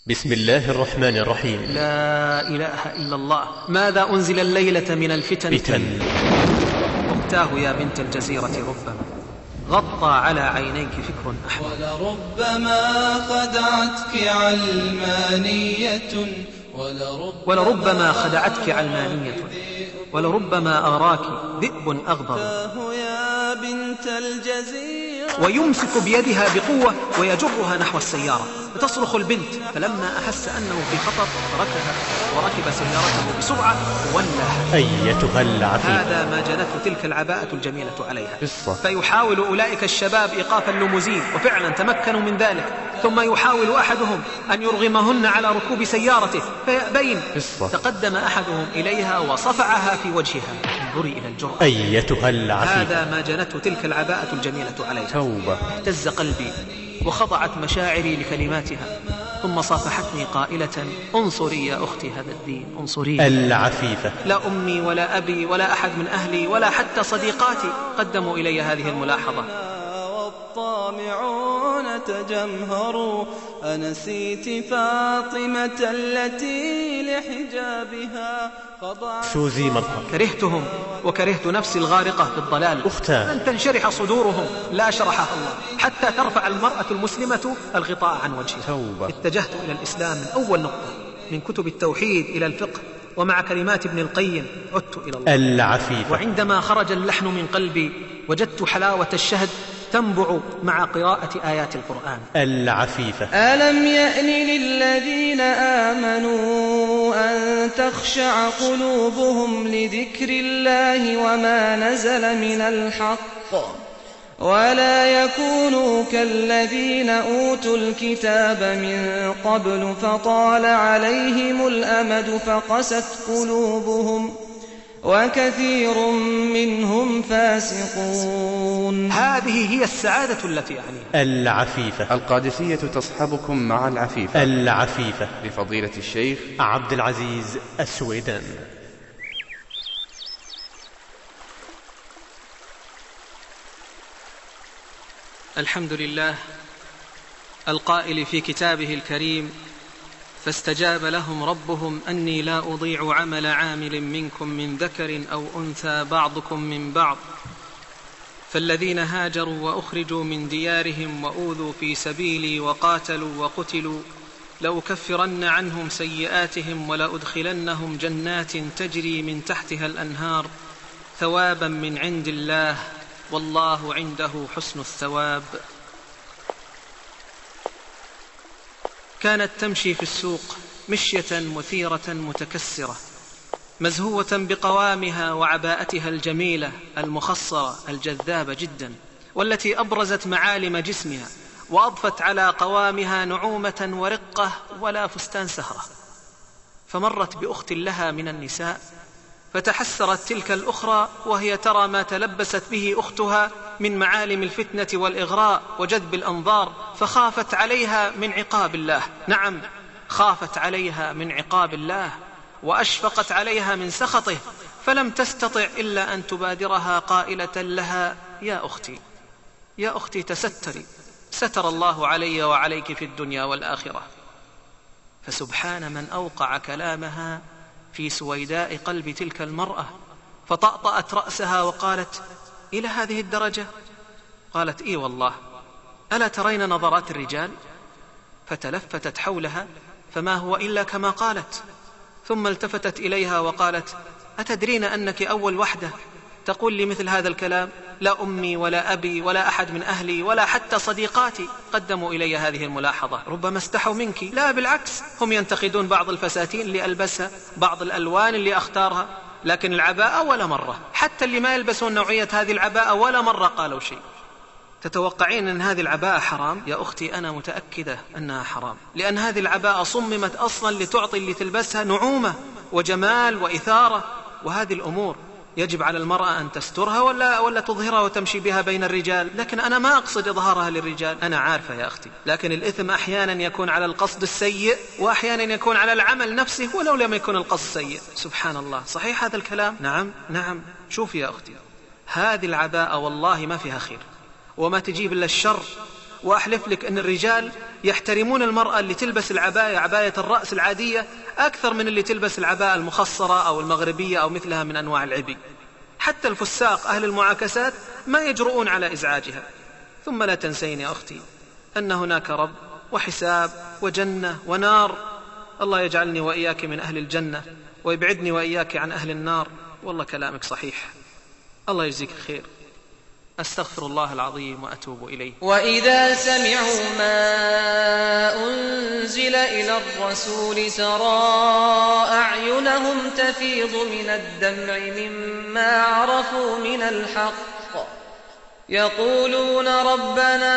بسم الله الرحمن الرحيم. لا إله إلا الله. ماذا أنزل الليلة من الفتن؟ أختاه يا بنت الجزيرة ربما غطى على عينيك فكر أحمر، ولربما خدعتك علمانية، ولربما أراك ذئب أغضب يا بنت الجزيرة، ويمسك بيدها بقوة ويجرها نحو السيارة، فتصرخ البنت، فلما أحس أنه في خطر تركها وركب سيارته بسرعة وولى. أيتها العفيف، هذا ما جنته تلك العباءة الجميلة عليها. فيحاول أولئك الشباب إيقاف الليموزين، وفعلا تمكنوا من ذلك، ثم يحاول أحدهم أن يرغمهن على ركوب سيارته فيأبين. تقدم أحدهم إليها وصفعها في وجهها. انظري إلى الجرأة. أيتها العفيف، هذا ما جنته تلك العباءة الجميلة عليها. توبة. اهتز قلبي وخضعت مشاعري لكلماتها، ثم صافحتني قائلة: انصري يا أختي هذا الدين، انصري. العفيفة، لا أمي ولا أبي ولا أحد من أهلي ولا حتى صديقاتي قدموا إلي هذه الملاحظة. والطامعون تجمهروا، أنسيت فاطمة التي لحجابها خضعت. سوزي مرحبا. كرهتهم وكرهت نفسي الغارقة في الضلال. أختاه، لن تنشرح صدورهم، لا شرحها الله، حتى ترفع المرأة المسلمة الغطاء عن وجهها. توبة. اتجهت إلى الإسلام من أول نقطة، من كتب التوحيد إلى الفقه، ومع كلمات ابن القيم عدت إلى الله. العفيفة، وعندما خرج اللحن من قلبي وجدت حلاوة الشهد تنبع مع قراءة آيات القرآن. العفيفة، ألم يأن للذين آمنوا أن تخشع قلوبهم لذكر الله وما نزل من الحق، ولا يكونوا كالذين أوتوا الكتاب من قبل فطال عليهم الأمد فقست قلوبهم وكثير منهم فاسقون. هذه هي السعادة التي أعنيها. العفيفة. القادسية تصحبكم مع العفيفة. العفيفة لفضيلة الشيخ عبد العزيز السويدان. الحمد لله القائل في كتابه الكريم: فاستجاب لهم ربهم أني لا أضيع عمل عامل منكم من ذكر أو أنثى بعضكم من بعض، فالذين هاجروا وأخرجوا من ديارهم وأوذوا في سبيلي وقاتلوا وقتلوا لأكفرن عنهم سيئاتهم ولأدخلنهم جنات تجري من تحتها الأنهار ثوابا من عند الله والله عنده حسن الثواب. كانت تمشي في السوق مشية مثيرة متكسرة، مزهوة بقوامها وعباءتها الجميلة المخصرة الجذابة جدا، والتي أبرزت معالم جسمها وأضفت على قوامها نعومة ورقة ولا فستان سهرة. فمرت بأخت لها من النساء فتحسرت تلك الأخرى وهي ترى ما تلبست به أختها من معالم الفتنة والإغراء وجذب الأنظار، فخافت عليها من عقاب الله. نعم، خافت عليها من عقاب الله وأشفقت عليها من سخطه، فلم تستطع إلا أن تبادرها قائلة لها: يا أختي، يا أختي تستري، ستر الله علي وعليك في الدنيا والآخرة. فسبحان من أوقع كلامها في سويداء قلب تلك المرأة، فطأطأت رأسها وقالت: إلى هذه الدرجة؟ قالت: إي والله، ألا ترين نظرات الرجال؟ فتلفتت حولها فما هو إلا كما قالت، ثم التفتت إليها وقالت: أتدرين أنك أول وحدة تقول لي مثل هذا الكلام؟ لا أمي ولا أبي ولا أحد من أهلي ولا حتى صديقاتي قدموا إلي هذه الملاحظة. ربما استحوا منك. لا بالعكس، هم ينتقدون بعض الفساتين اللي ألبسها، بعض الألوان اللي أختارها، لكن العباءة ولا مرة، حتى اللي ما يلبسون نوعية هذه العباءة ولا مرة قالوا شيء. تتوقعين أن هذه العباءة حرام؟ يا أختي أنا متأكدة أنها حرام، لأن هذه العباءة صممت أصلا لتعطي اللي تلبسها نعومة وجمال وإثارة، وهذه الأمور يجب على المرأة أن تسترها ولا تظهرها وتمشي بها بين الرجال. لكن أنا ما أقصد إظهارها للرجال، أنا عارفة يا أختي، لكن الإثم أحيانا يكون على القصد السيء وأحيانا يكون على العمل نفسه ولو لم يكن القصد سيء. سبحان الله، صحيح هذا الكلام؟ نعم. شوفي يا أختي، هذه العباءة والله ما فيها خير وما تجيب إلا الشر، وأحلف لك أن الرجال يحترمون المرأة اللي تلبس العباية، عباية الرأس العادية، أكثر من اللي تلبس العباءة المخصرة أو المغربية أو مثلها من أنواع العبي. حتى الفساق أهل المعاكسات ما يجرؤون على إزعاجها. ثم لا تنسين يا أختي أن هناك رب وحساب وجنة ونار. الله يجعلني وإياك من أهل الجنة ويبعدني وإياك عن أهل النار. والله كلامك صحيح، الله يجزيك خير. أستغفر الله العظيم وأتوب إليه. وإذا سمعوا ما أنزل إلى الرسول ترى أعينهم تفيض من الدمع مما عرفوا من الحق يقولون ربنا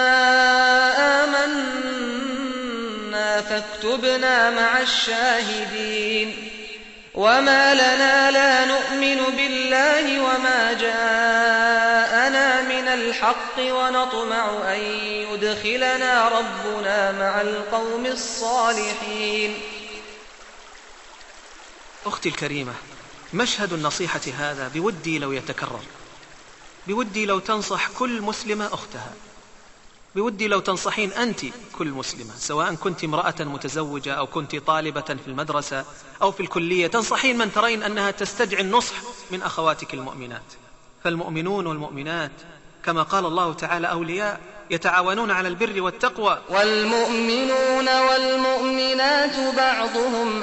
آمنا فاكتبنا مع الشاهدين. وما لنا لا نؤمن بالله وما جاءنا من الحق ونطمع أن يدخلنا ربنا مع القوم الصالحين. أختي الكريمة، مشهد النصيحة هذا بودي لو يتكرر، بودي لو تنصح كل مسلمة أختها، بودي لو تنصحين أنت كل مسلمة، سواء كنت امرأة متزوجة أو كنت طالبة في المدرسة أو في الكلية، تنصحين من ترين أنها تستدعي النصح من أخواتك المؤمنات. فالمؤمنون والمؤمنات كما قال الله تعالى أولياء يتعاونون على البر والتقوى. والمؤمنون والمؤمنات بعضهم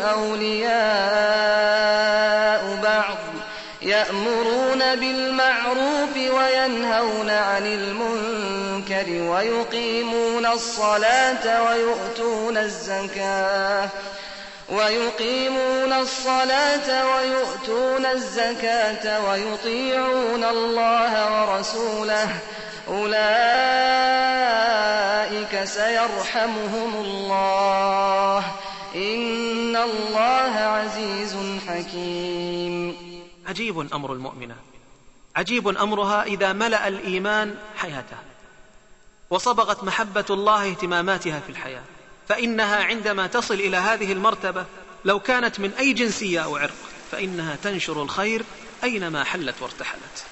أولياء بعض يأمرون بالمعروف وينهون عن المنكر ويقيمون الصلاة ويؤتون الزكاة ويطيعون الله ورسوله أولئك سيرحمهم الله إن الله عزيز حكيم. عجيب أمر المؤمنة، عجيب أمرها إذا ملأ الإيمان حياتها وصبغت محبة الله اهتماماتها في الحياة، فإنها عندما تصل إلى هذه المرتبة لو كانت من أي جنسية أو عرق فإنها تنشر الخير أينما حلت وارتحلت.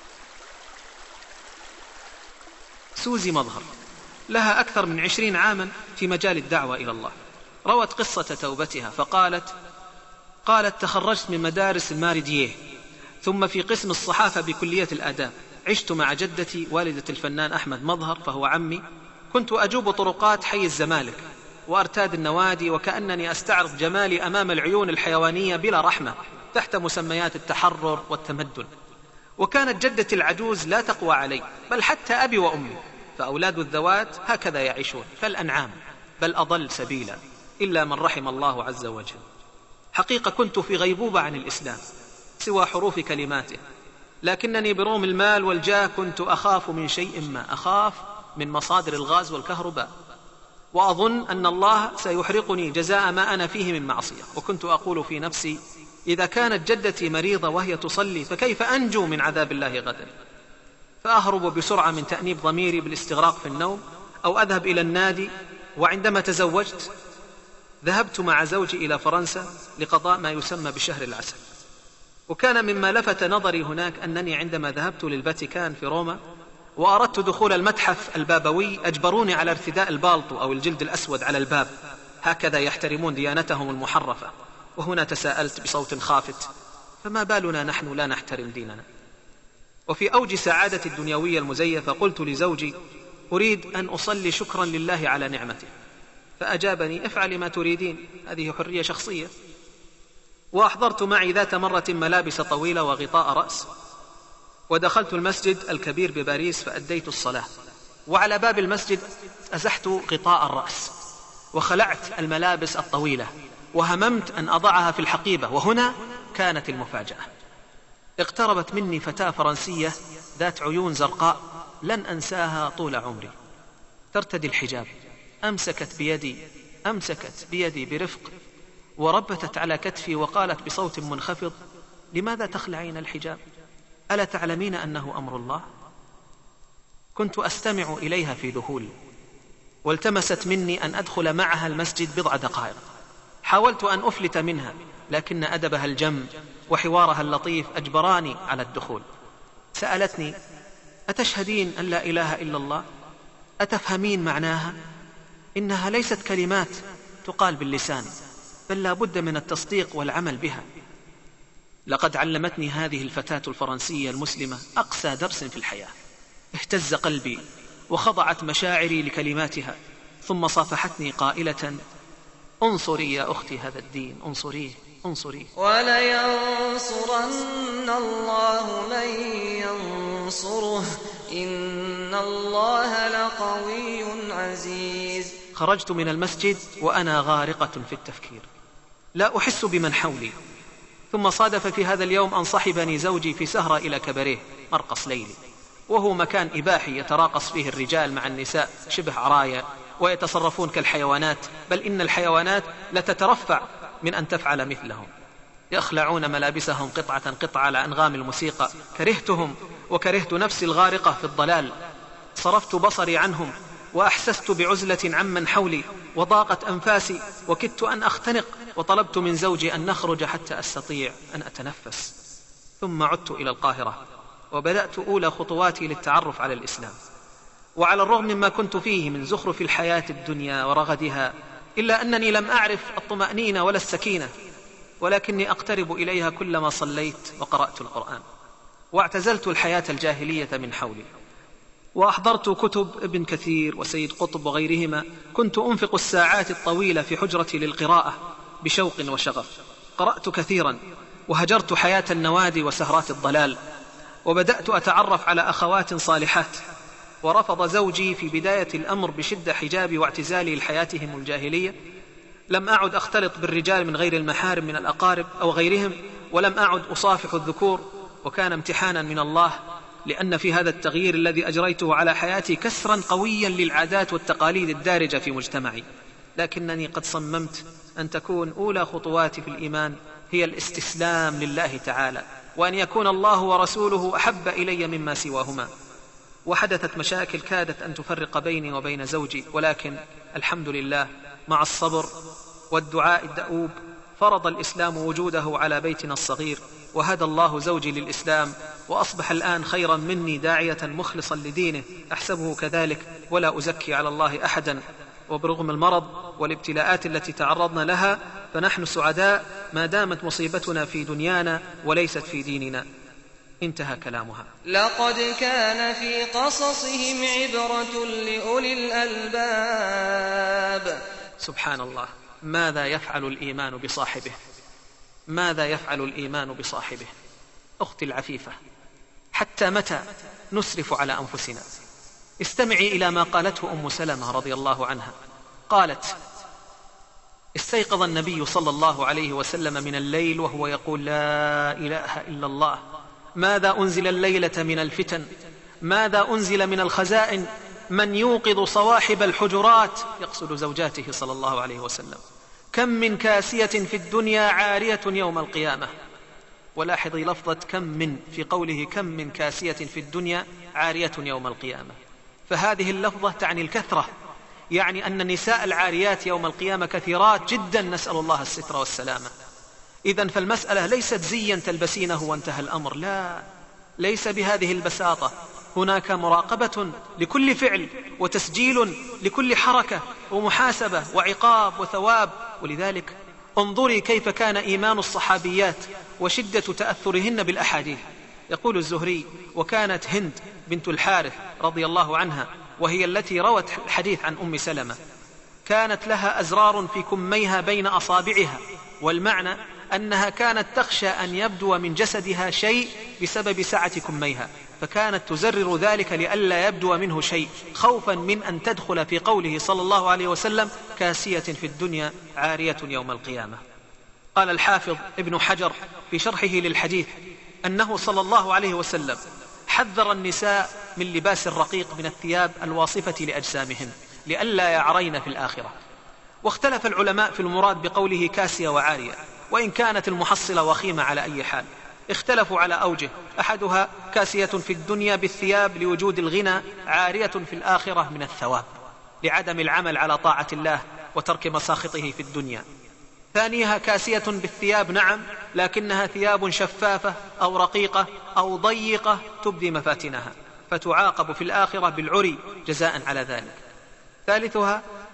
سوزي مظهر لها أكثر من 20 عاما في مجال الدعوة إلى الله، روت قصة توبتها فقالت تخرجت من مدارس الماردييه ثم في قسم الصحافة بكلية الآداب، عشت مع جدتي والدة الفنان أحمد مظهر فهو عمي، كنت أجوب طرقات حي الزمالك وأرتاد النوادي وكأنني أستعرض جمالي أمام العيون الحيوانية بلا رحمة تحت مسميات التحرر والتمدن. وكانت جدتي العجوز لا تقوى علي، بل حتى أبي وأمي، فأولاد الذوات هكذا يعيشون كالأنعام بل أضل سبيلا إلا من رحم الله عز وجل. حقيقة كنت في غيبوبة عن الإسلام سوى حروف كلماته، لكنني برغم المال والجاه كنت أخاف من شيء ما، أخاف من مصادر الغاز والكهرباء، وأظن أن الله سيحرقني جزاء ما أنا فيه من معصية. وكنت أقول في نفسي إذا كانت جدتي مريضة وهي تصلي فكيف أنجو من عذاب الله غدا؟ فأهرب بسرعة من تأنيب ضميري بالاستغراق في النوم أو أذهب إلى النادي. وعندما تزوجت ذهبت مع زوجي إلى فرنسا لقضاء ما يسمى بشهر العسل. وكان مما لفت نظري هناك أنني عندما ذهبت للفاتيكان في روما وأردت دخول المتحف البابوي أجبروني على ارتداء البالطو أو الجلد الأسود على الباب، هكذا يحترمون ديانتهم المحرفة. وهنا تساءلت بصوت خافت فما بالنا نحن لا نحترم ديننا؟ وفي أوج سعادتي الدنيوية المزيفة قلت لزوجي أريد أن أصلي شكرا لله على نعمته، فأجابني افعلي ما تريدين، هذه حرية شخصية. وأحضرت معي ذات مرة ملابس طويلة وغطاء رأس، ودخلت المسجد الكبير بباريس فأديت الصلاة، وعلى باب المسجد أزحت غطاء الرأس وخلعت الملابس الطويلة وهممت أن أضعها في الحقيبة. وهنا كانت المفاجأة، اقتربت مني فتاة فرنسية ذات عيون زرقاء لن أنساها طول عمري، ترتدي الحجاب، أمسكت بيدي برفق وربتت على كتفي وقالت بصوت منخفض لماذا تخلعين الحجاب؟ ألا تعلمين أنه أمر الله؟ كنت أستمع إليها في ذهول، والتمست مني أن أدخل معها المسجد بضع دقائق. حاولت أن أفلت منها لكن أدبها الجم وحوارها اللطيف أجبراني على الدخول. سألتني أتشهدين أن لا إله إلا الله؟ أتفهمين معناها؟ إنها ليست كلمات تقال باللسان، بل لا بد من التصديق والعمل بها. لقد علمتني هذه الفتاة الفرنسية المسلمة أقسى درس في الحياة. اهتز قلبي وخضعت مشاعري لكلماتها، ثم صافحتني قائلة: انصري يا أختي هذا الدين، انصريه انصريه. ولينصرن الله من ينصره إن الله لقوي عزيز. خرجت من المسجد وأنا غارقة في التفكير، لا أحس بمن حولي. ثم صادف في هذا اليوم أن صحبني زوجي في سهرة إلى كباريه، مرقص ليلي، وهو مكان إباحي يتراقص فيه الرجال مع النساء شبه عرايا، ويتصرفون كالحيوانات، بل إن الحيوانات لتترفع من أن تفعل مثلهم. يخلعون ملابسهم قطعة قطعة على أنغام الموسيقى. كرهتهم وكرهت نفسي الغارقة في الضلال. صرفت بصري عنهم وأحسست بعزلة عمن حولي، وضاقت أنفاسي وكدت أن أختنق، وطلبت من زوجي أن نخرج حتى أستطيع أن أتنفس. ثم عدت إلى القاهرة وبدأت أولى خطواتي للتعرف على الإسلام. وعلى الرغم مما كنت فيه من زخرف الحياة الدنيا ورغدها، إلا أنني لم أعرف الطمأنينة ولا السكينة، ولكني أقترب إليها كلما صليت وقرأت القرآن. واعتزلت الحياة الجاهلية من حولي، وأحضرت كتب ابن كثير وسيد قطب وغيرهما. كنت أنفق الساعات الطويلة في حجرتي للقراءة بشوق وشغف. قرأت كثيرا، وهجرت حياة النوادي وسهرات الضلال، وبدأت أتعرف على أخوات صالحات. ورفض زوجي في بداية الأمر بشدة حجابي واعتزالي لحياتهم الجاهلية. لم أعد أختلط بالرجال من غير المحارم من الأقارب أو غيرهم، ولم أعد أصافح الذكور. وكان امتحانا من الله، لأن في هذا التغيير الذي أجريته على حياتي كسرا قويا للعادات والتقاليد الدارجة في مجتمعي. لكنني قد صممت أن تكون أولى خطواتي في الإيمان هي الاستسلام لله تعالى، وأن يكون الله ورسوله أحب إلي مما سواهما. وحدثت مشاكل كادت أن تفرق بيني وبين زوجي، ولكن الحمد لله مع الصبر والدعاء الدؤوب فرض الإسلام وجوده على بيتنا الصغير، وهدى الله زوجي للإسلام، وأصبح الآن خيرا مني داعية مخلصا لدينه، أحسبه كذلك ولا أزكي على الله أحدا. وبرغم المرض والابتلاءات التي تعرضنا لها، فنحن سعداء ما دامت مصيبتنا في دنيانا وليست في ديننا. انتهى كلامها. لقد كان في قصصهم عبرة لأولي الألباب. سبحان الله، ماذا يفعل الإيمان بصاحبه؟ ماذا يفعل الإيمان بصاحبه؟ أختي العفيفة، حتى متى نسرف على أنفسنا؟ استمعي إلى ما قالته أم سلمة رضي الله عنها. قالت: استيقظ النبي صلى الله عليه وسلم من الليل وهو يقول: لا إله إلا الله. ماذا أنزل الليلة من الفتن؟ ماذا أنزل من الخزائن؟ من يوقظ صواحب الحجرات؟ يقصد زوجاته صلى الله عليه وسلم. كم من كاسية في الدنيا عارية يوم القيامة. ولاحظي لفظة كم من في قوله كم من كاسية في الدنيا عارية يوم القيامة، فهذه اللفظة تعني الكثرة، يعني أن النساء العاريات يوم القيامة كثيرات جدا، نسأل الله الستر والسلامة. إذن فالمسألة ليست زيا تلبسينه وانتهى الأمر، لا، ليس بهذه البساطة. هناك مراقبة لكل فعل، وتسجيل لكل حركة، ومحاسبة وعقاب وثواب. ولذلك انظري كيف كان إيمان الصحابيات وشدة تأثرهن بالأحاديث. يقول الزهري: وكانت هند بنت الحارث رضي الله عنها، وهي التي روت الحديث عن أم سلمة، كانت لها أزرار في كميها بين أصابعها، والمعنى أنها كانت تخشى أن يبدو من جسدها شيء بسبب سعة كميها، فكانت تزرر ذلك لئلا يبدو منه شيء، خوفا من أن تدخل في قوله صلى الله عليه وسلم: كاسية في الدنيا عارية يوم القيامة. قال الحافظ ابن حجر في شرحه للحديث أنه صلى الله عليه وسلم حذر النساء من لباس الرقيق من الثياب الواصفة لأجسامهن لئلا يعرين في الآخرة. واختلف العلماء في المراد بقوله كاسية وعارية، وإن كانت المحصلة وخيمة على أي حال. اختلفوا على أوجه، أحدها كاسية في الدنيا بالثياب لوجود الغنى، عارية في الآخرة من الثواب لعدم العمل على طاعة الله وترك مساخطه في الدنيا. ثانيها كاسية بالثياب، نعم، لكنها ثياب شفافة أو رقيقة أو ضيقة تبدي مفاتنها، فتعاقب في الآخرة بالعري جزاء على ذلك. ثالثها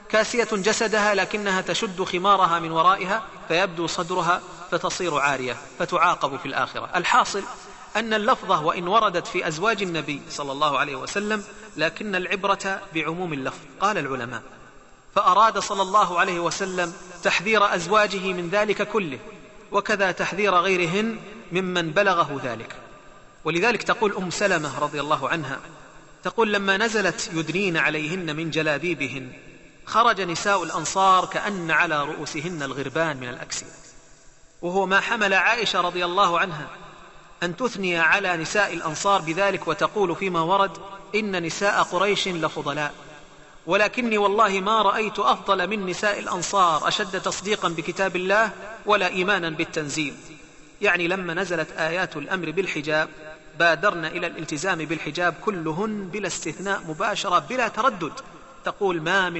كاسية جسدها لكنها تشد خمارها من ورائها فيبدو صدرها فتصير عارية فتعاقب في الآخرة. الحاصل أن اللفظة وإن وردت في أزواج النبي صلى الله عليه وسلم لكن العبرة بعموم اللفظ. قال العلماء: فأراد صلى الله عليه وسلم تحذير أزواجه من ذلك كله، وكذا تحذير غيرهن ممن بلغه ذلك. ولذلك تقول أم سلمة رضي الله عنها، تقول: لما نزلت يدنين عليهن من جلابيبهن خرج نساء الأنصار كأن على رؤوسهن الغربان من الأكسية. وهو ما حمل عائشة رضي الله عنها أن تثني على نساء الأنصار بذلك وتقول فيما ورد: إن نساء قريش لفضلاء، ولكني والله ما رأيت أفضل من نساء الأنصار أشد تصديقا بكتاب الله ولا إيمانا بالتنزيل. يعني لما نزلت آيات الأمر بالحجاب بادرن إلى الالتزام بالحجاب كلهن بلا استثناء مباشرة بلا تردد. تقول: ما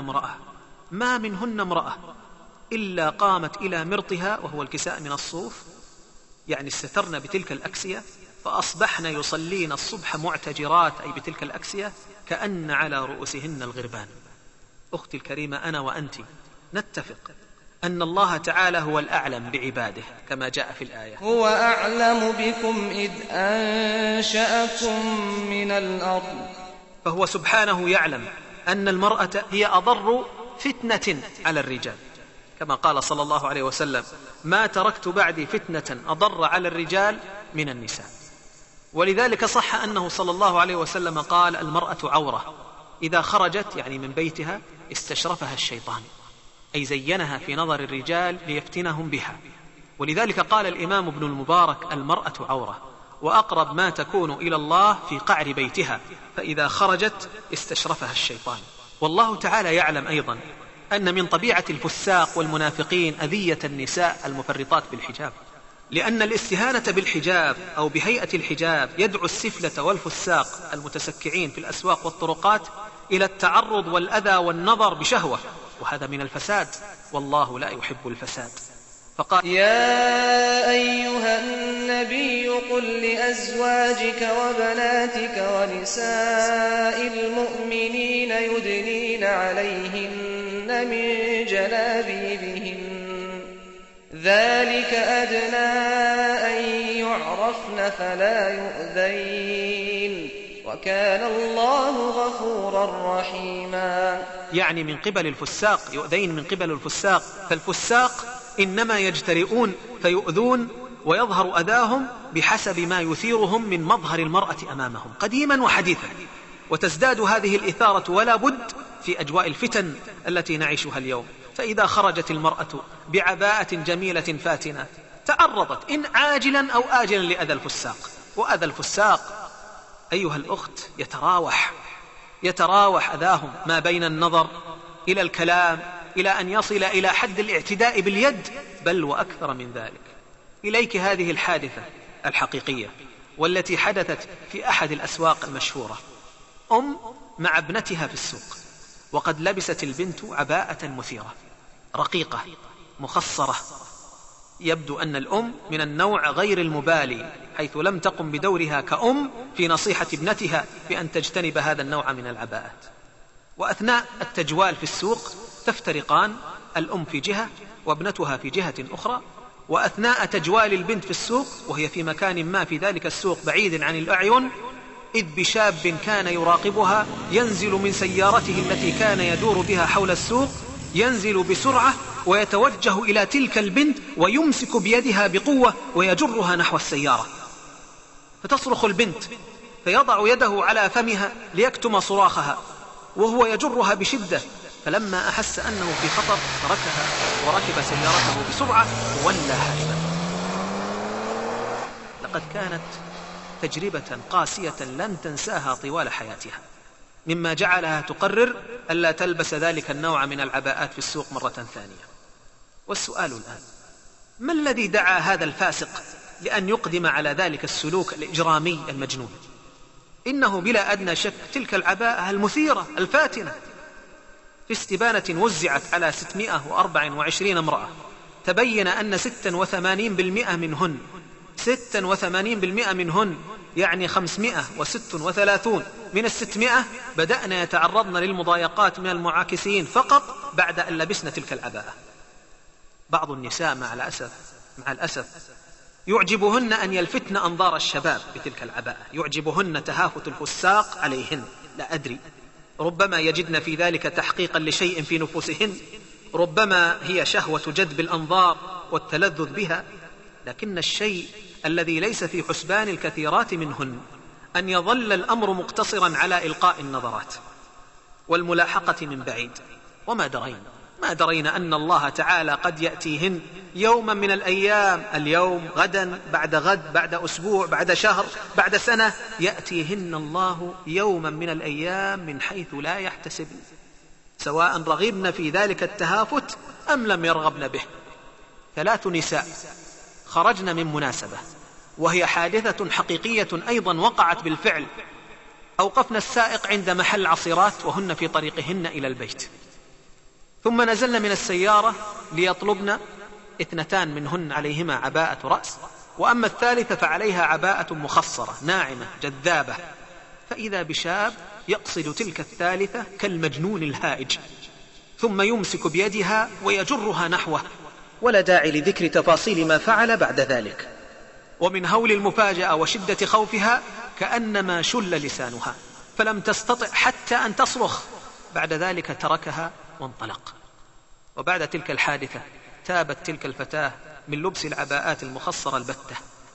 منهن امرأة إلا قامت إلى مرطها، وهو الكساء من الصوف، يعني استترن بتلك الأكسية، فأصبحن يصلين الصبح معتجرات، أي بتلك الأكسية، كأن على رؤوسهن الغربان. أختي الكريمة، أنا وأنت نتفق أن الله تعالى هو الأعلم بعباده كما جاء في الآية: هو أعلم بكم إذ أنشأكم من الأرض. فهو سبحانه يعلم أن المرأة هي أضر فتنة على الرجال، كما قال صلى الله عليه وسلم: ما تركت بعدي فتنة أضر على الرجال من النساء. ولذلك صح أنه صلى الله عليه وسلم قال: المرأة عورة، إذا خرجت يعني من بيتها استشرفها الشيطان، أي زينها في نظر الرجال ليفتنهم بها. ولذلك قال الإمام ابن المبارك: المرأة عورة، وأقرب ما تكون إلى الله في قعر بيتها، فإذا خرجت استشرفها الشيطان. والله تعالى يعلم أيضا أن من طبيعة الفساق والمنافقين أذية النساء المفرطات بالحجاب، لأن الاستهانة بالحجاب أو بهيئة الحجاب يدعو السفلة والفساق المتسكعين في الأسواق والطرقات إلى التعرض والأذى والنظر بشهوة، وهذا من الفساد، والله لا يحب الفساد. فقال: يا أيها النبي قل لأزواجك وبناتك ونساء المؤمنين يدنين عليهن من جلابيبهن ذلك أدنى أن يعرفن فلا يؤذين وكان الله غفورا رحيما. يعني من قبل الفساق، يؤذين من قبل الفساق، فالفساق إنما يجترئون فيؤذون ويظهر أذاهم بحسب ما يثيرهم من مظهر المرأة أمامهم قديما وحديثا، وتزداد هذه الإثارة ولا بد في أجواء الفتن التي نعيشها اليوم. فإذا خرجت المرأة بعباءة جميلة فاتنة تعرضت إن عاجلا أو آجلا لأذى الفساق، وأذى الفساق أيها الأخت يتراوح أذاهم ما بين النظر إلى الكلام إلى أن يصل إلى حد الاعتداء باليد، بل وأكثر من ذلك. إليك هذه الحادثة الحقيقية والتي حدثت في أحد الأسواق المشهورة: أم مع ابنتها في السوق، وقد لبست البنت عباءة مثيرة رقيقة مخصرة. يبدو أن الأم من النوع غير المبالي، حيث لم تقم بدورها كأم في نصيحة ابنتها بأن تجتنب هذا النوع من العباءات. وأثناء التجوال في السوق تفترقان، الأم في جهة وابنتها في جهة أخرى، وأثناء تجوال البنت في السوق وهي في مكان ما في ذلك السوق بعيد عن الأعين، إذ بشاب كان يراقبها ينزل من سيارته التي كان يدور بها حول السوق، ينزل بسرعة ويتوجه إلى تلك البنت ويمسك بيدها بقوة ويجرها نحو السيارة، فتصرخ البنت فيضع يده على فمها ليكتم صراخها وهو يجرها بشدة، فلما أحس أنه في خطر تركها وركب سيارته بسرعة وولى هاربا. لقد كانت تجربة قاسية لن تنساها طوال حياتها، مما جعلها تقرر ألا تلبس ذلك النوع من العباءات في السوق مرة ثانية. والسؤال الآن: ما الذي دعا هذا الفاسق لأن يقدم على ذلك السلوك الإجرامي المجنون؟ إنه بلا أدنى شك تلك العباءة المثيرة الفاتنة. في استبانة وزعت على 624 امرأة تبين أن 86% منهن يعني 536 من 600 بدأنا يتعرضن للمضايقات من المعاكسين فقط بعد أن لبسنا تلك العباءة. بعض النساء مع الأسف يعجبهن أن يلفتن أنظار الشباب بتلك العباءة، يعجبهن تهافت الفساق عليهن، لا أدري، ربما يجدن في ذلك تحقيقا لشيء في نفوسهن، ربما هي شهوة جذب الأنظار والتلذذ بها، لكن الشيء الذي ليس في حسبان الكثيرات منهن أن يظل الأمر مقتصرا على إلقاء النظرات والملاحقة من بعيد، وما درين أن الله تعالى قد يأتيهن يوما من الأيام، اليوم، غدا، بعد غد، بعد أسبوع، بعد شهر، بعد سنة، يأتيهن الله يوما من الأيام من حيث لا يحتسبن، سواء رغبن في ذلك التهافت أم لم يرغبن به. 3 نساء خرجن من مناسبة، وهي حادثة حقيقية أيضا وقعت بالفعل، أوقفن السائق عند محل عصيرات وهن في طريقهن إلى البيت، ثم نزلن من السيارة ليطلبن 2 منهن عليهما عباءة رأس، وأما الثالثة فعليها عباءة مخصرة ناعمة جذابة، فإذا بشاب يقصد تلك الثالثة كالمجنون الهائج، ثم يمسك بيدها ويجرها نحوه، ولا داعي لذكر تفاصيل ما فعل بعد ذلك، ومن هول المفاجأة وشدة خوفها كأنما شل لسانها، فلم تستطع حتى أن تصرخ، بعد ذلك تركها وانطلق. وبعد تلك الحادثة تابت تلك الفتاة من لبس العباءات المخصرة البتة.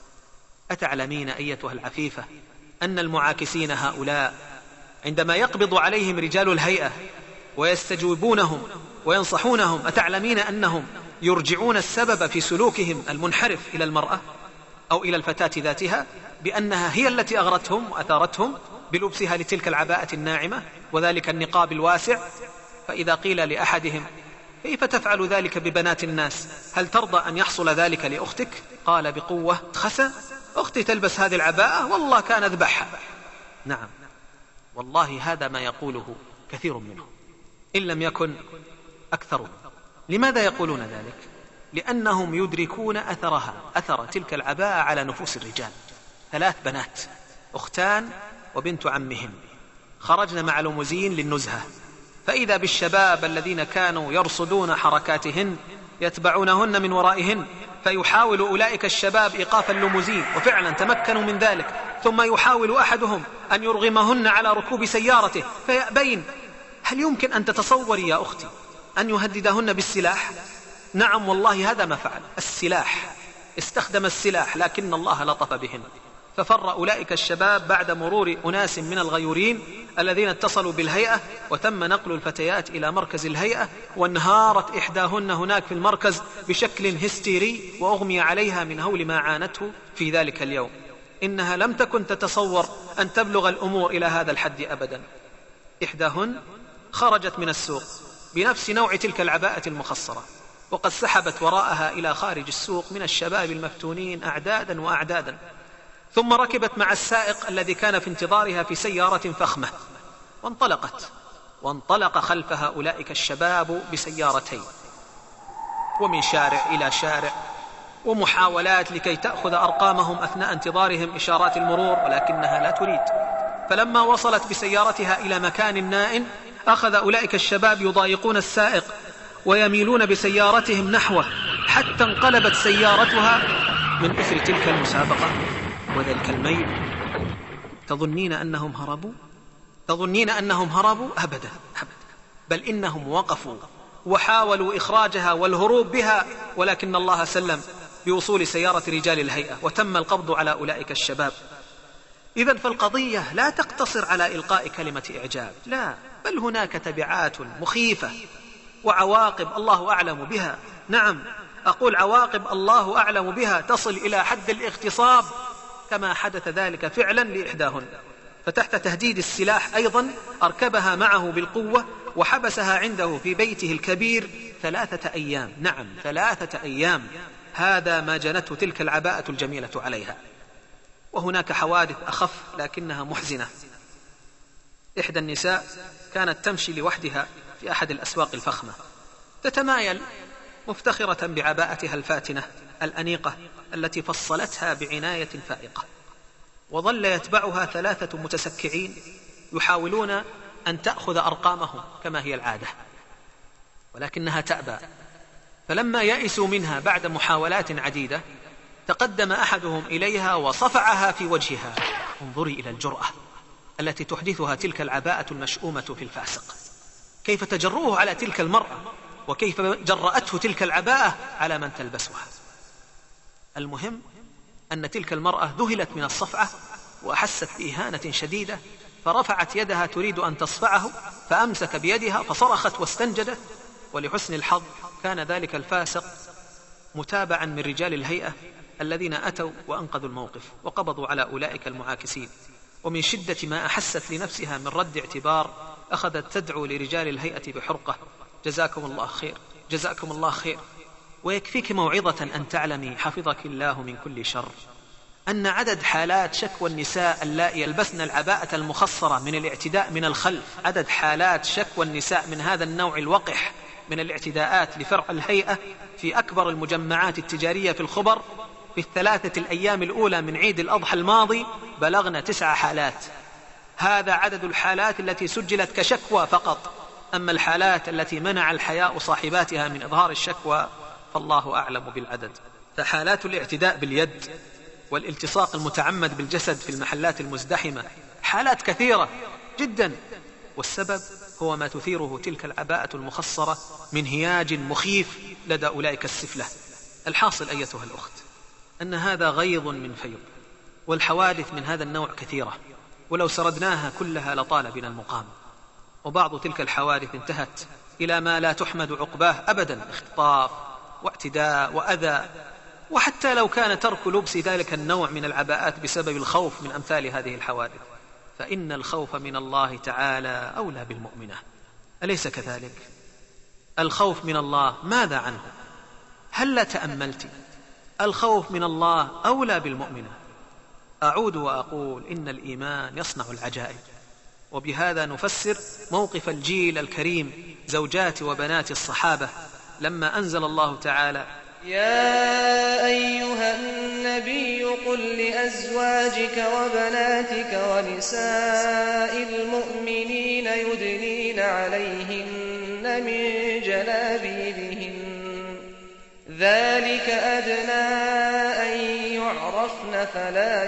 أتعلمين أيتها العفيفة أن المعاكسين هؤلاء عندما يقبض عليهم رجال الهيئة ويستجوبونهم وينصحونهم، أتعلمين أنهم يرجعون السبب في سلوكهم المنحرف إلى المرأة أو إلى الفتاة ذاتها، بأنها هي التي أغرتهم وأثارتهم بلبسها لتلك العباءة الناعمة وذلك النقاب الواسع؟ فإذا قيل لأحدهم كيف تفعل ذلك ببنات الناس، هل ترضى أن يحصل ذلك لأختك؟ قال بقوة: خسى، أختي تلبس هذه العباءة والله كان أذبحها. نعم والله هذا ما يقوله كثير منهم إن لم يكن أكثرهم. لماذا يقولون ذلك؟ لأنهم يدركون أثر تلك العباءة على نفوس الرجال. 3 بنات، أختان وبنت عمهن، خرجن مع لموزين للنزهة، فإذا بالشباب الذين كانوا يرصدون حركاتهن يتبعونهن من ورائهن، فيحاول أولئك الشباب إيقاف الليموزين، وفعلا تمكنوا من ذلك، ثم يحاول أحدهم أن يرغمهن على ركوب سيارته فيأبين. هل يمكن أن تتصوري يا أختي أن يهددهن بالسلاح؟ نعم والله هذا ما فعل، السلاح، استخدم السلاح، لكن الله لطف بهن، ففر أولئك الشباب بعد مرور أناس من الغيورين الذين اتصلوا بالهيئة، وتم نقل الفتيات إلى مركز الهيئة، وانهارت إحداهن هناك في المركز بشكل هستيري، وأغمي عليها من هول ما عانته في ذلك اليوم. إنها لم تكن تتصور أن تبلغ الأمور إلى هذا الحد أبدا. إحداهن خرجت من السوق بنفس نوع تلك العباءة المخصرة، وقد سحبت وراءها إلى خارج السوق من الشباب المفتونين أعدادا وأعدادا، ثم ركبت مع السائق الذي كان في انتظارها في سيارة فخمة، وانطلق خلف هؤلاء الشباب بسيارتين، ومن شارع إلى شارع، ومحاولات لكي تأخذ أرقامهم أثناء انتظارهم إشارات المرور، ولكنها لا تريد. فلما وصلت بسيارتها إلى مكان نائٍ، أخذ أولئك الشباب يضايقون السائق ويميلون بسيارتهم نحوه، حتى انقلبت سيارتها من إثر تلك المسابقة وذلك الميل. تظنين أنهم هربوا؟ أبدا، بل إنهم وقفوا وحاولوا إخراجها والهروب بها، ولكن الله سلم بوصول سيارة رجال الهيئة، وتم القبض على أولئك الشباب. إذن فالقضية لا تقتصر على إلقاء كلمة إعجاب، لا، بل هناك تبعات مخيفة وعواقب الله أعلم بها. نعم أقول عواقب الله أعلم بها، تصل إلى حد الاغتصاب كما حدث ذلك فعلا لإحداهن، فتحت تهديد السلاح أيضا أركبها معه بالقوة وحبسها عنده في بيته الكبير 3 أيام. نعم 3 أيام، هذا ما جنته تلك العباءة الجميلة عليها. وهناك حوادث أخف لكنها محزنة. إحدى النساء كانت تمشي لوحدها في أحد الأسواق الفخمة، تتمايل مفتخرة بعباءتها الفاتنة الأنيقة التي فصلتها بعناية فائقة، وظل يتبعها 3 متسكعين يحاولون أن تأخذ أرقامهم كما هي العادة، ولكنها تأبى. فلما يئسوا منها بعد محاولات عديدة تقدم أحدهم إليها وصفعها في وجهها. انظري إلى الجرأة التي تحدثها تلك العباءة المشؤومة في الفاسق، كيف تجرؤه على تلك المرأة، وكيف جرأته تلك العباءة على من تلبسها. المهم أن تلك المرأة ذهلت من الصفعة وأحست بإهانة شديدة، فرفعت يدها تريد أن تصفعه، فأمسك بيدها فصرخت واستنجدت. ولحسن الحظ كان ذلك الفاسق متابعا من رجال الهيئة الذين أتوا وأنقذوا الموقف وقبضوا على أولئك المعاكسين. ومن شدة ما أحست لنفسها من رد اعتبار أخذت تدعو لرجال الهيئة بحرقة: جزاكم الله خير، جزاكم الله خير. ويكفيك موعظة أن تعلمي حفظك الله من كل شر أن عدد حالات شكوى النساء اللائي يلبسن العباءة المخصرة من الاعتداء من الخلف، عدد حالات شكوى النساء من هذا النوع الوقح من الاعتداءات لفرع الهيئة في أكبر المجمعات التجارية في الخبر في ال3 الأيام الأولى من عيد الأضحى الماضي بلغنا 9 حالات. هذا عدد الحالات التي سجلت كشكوى فقط. أما الحالات التي منع الحياء صاحباتها من إظهار الشكوى فالله أعلم بالعدد. فحالات الاعتداء باليد والالتصاق المتعمد بالجسد في المحلات المزدحمة حالات كثيرة جدا، والسبب هو ما تثيره تلك العباءة المخصرة من هياج مخيف لدى أولئك السفلة. الحاصل أيتها الأخت أن هذا غيظ من فيض، والحوادث من هذا النوع كثيرة، ولو سردناها كلها لطال بنا المقام. وبعض تلك الحوادث انتهت إلى ما لا تحمد عقباه أبدا: اختطاف واعتداء وأذى. وحتى لو كان ترك لبس ذلك النوع من العباءات بسبب الخوف من أمثال هذه الحوادث، فإن الخوف من الله تعالى أولى بالمؤمنة، أليس كذلك؟ الخوف من الله ماذا عنه؟ هل لا تأملت؟ الخوف من الله أولى بالمؤمنة. أعود وأقول إن الإيمان يصنع العجائب. وبهذا نفسر موقف الجيل الكريم زوجات وبنات الصحابة لما أنزل الله تعالى: يا أيها النبي قل لأزواجك وبناتك ونساء المؤمنين يدنين عليهن من جلابيبهن ذلك أدنى أن يعرفن فلا